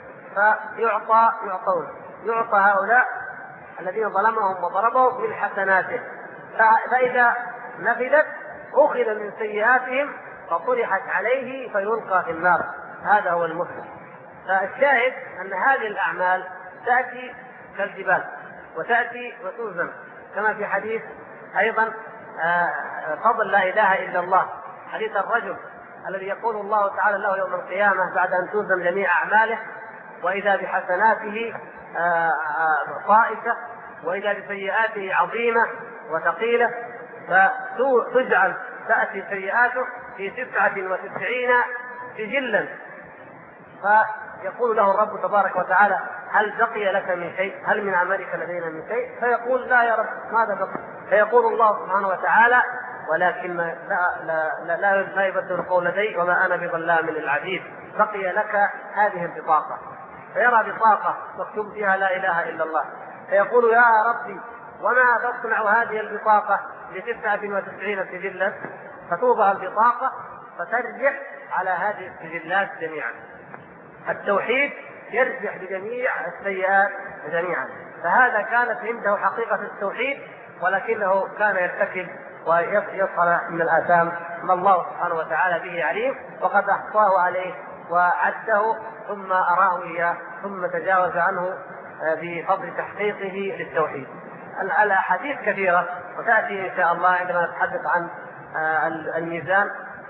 يعطى هؤلاء الذين ظلمهم وضربهم من حسناته، فإذا نفذت أخذ من سيئاتهم فطرحت عليه فيلقى في النار. هذا هو المفلس. فالشاهد أن هذه الأعمال تأتي كالجبال وتأتي وتوزن، كما في حديث أيضا فضل لا إله إلا الله، حديث الرجل الذي يقول الله تعالى له يوم القيامة بعد أن توزن جميع أعماله: وإذا بحسناته طائفة وإذا بسيئاته عظيمة وثقيلة، فتجعل تأتي سيئاته في 99 سجلا، فيقول له الرب تبارك وتعالى: هل بقي لك من شيء؟ هل من عملك لدينا من شيء؟ فيقول: لا يا رب، ماذا بقي؟ فيقول الله سبحانه وتعالى: ولكن لا يبدل القول لدي وما أنا بظلام للعبيد، بقي لك هذه البطاقة. فيرى بطاقة مكتوب فيها لا إله إلا الله، فيقول: يا ربي وما تصنع هذه البطاقة ب99 سجلا؟ فتوضع البطاقة فترجع على هذه السجلات جميعا. التوحيد يرجع بجميع السيئات جميعا. فهذا كانت عنده حقيقة التوحيد، ولكنه كان يرتكب ويصل من الآثام ما الله سبحانه وتعالى به عليم، وقد أحصاه عليه وعده ثم أراه إياه ثم تجاوز عنه بفضل تحقيقه للتوحيد. الأحاديث كثيرة وتأتي إن شاء الله عندما نتحدث عن الميزان.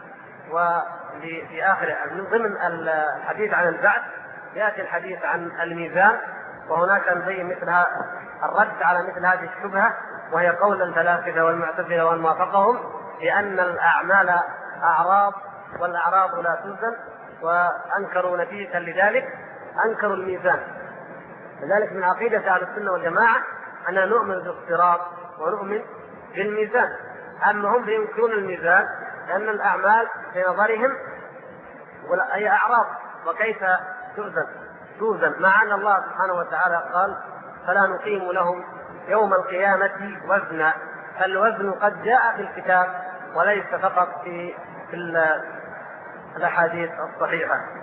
وفي آخر من ضمن الحديث عن البعث يأتي الحديث عن الميزان، وهناك نبين مثل الرد على مثل هذه الشبهة، وهي قول الفلاسفة والمعتزلة ومن وافقهم بأن الأعمال أعراض والأعراض لا توزن، وأنكروا نتيجة لذلك أنكروا الميزان. لذلك من عقيدة أهل السنة والجماعة أننا نؤمن بالصراط ونؤمن بالميزان. أما هم ينكرون الميزان لأن الأعمال في نظرهم هي أعراض، وكيف توزن مع أن الله سبحانه وتعالى قال: فلا نقيم لهم يوم القيامة وزنا. فالوزن قد جاء في الكتاب وليس فقط في الأحاديث الصحيحة.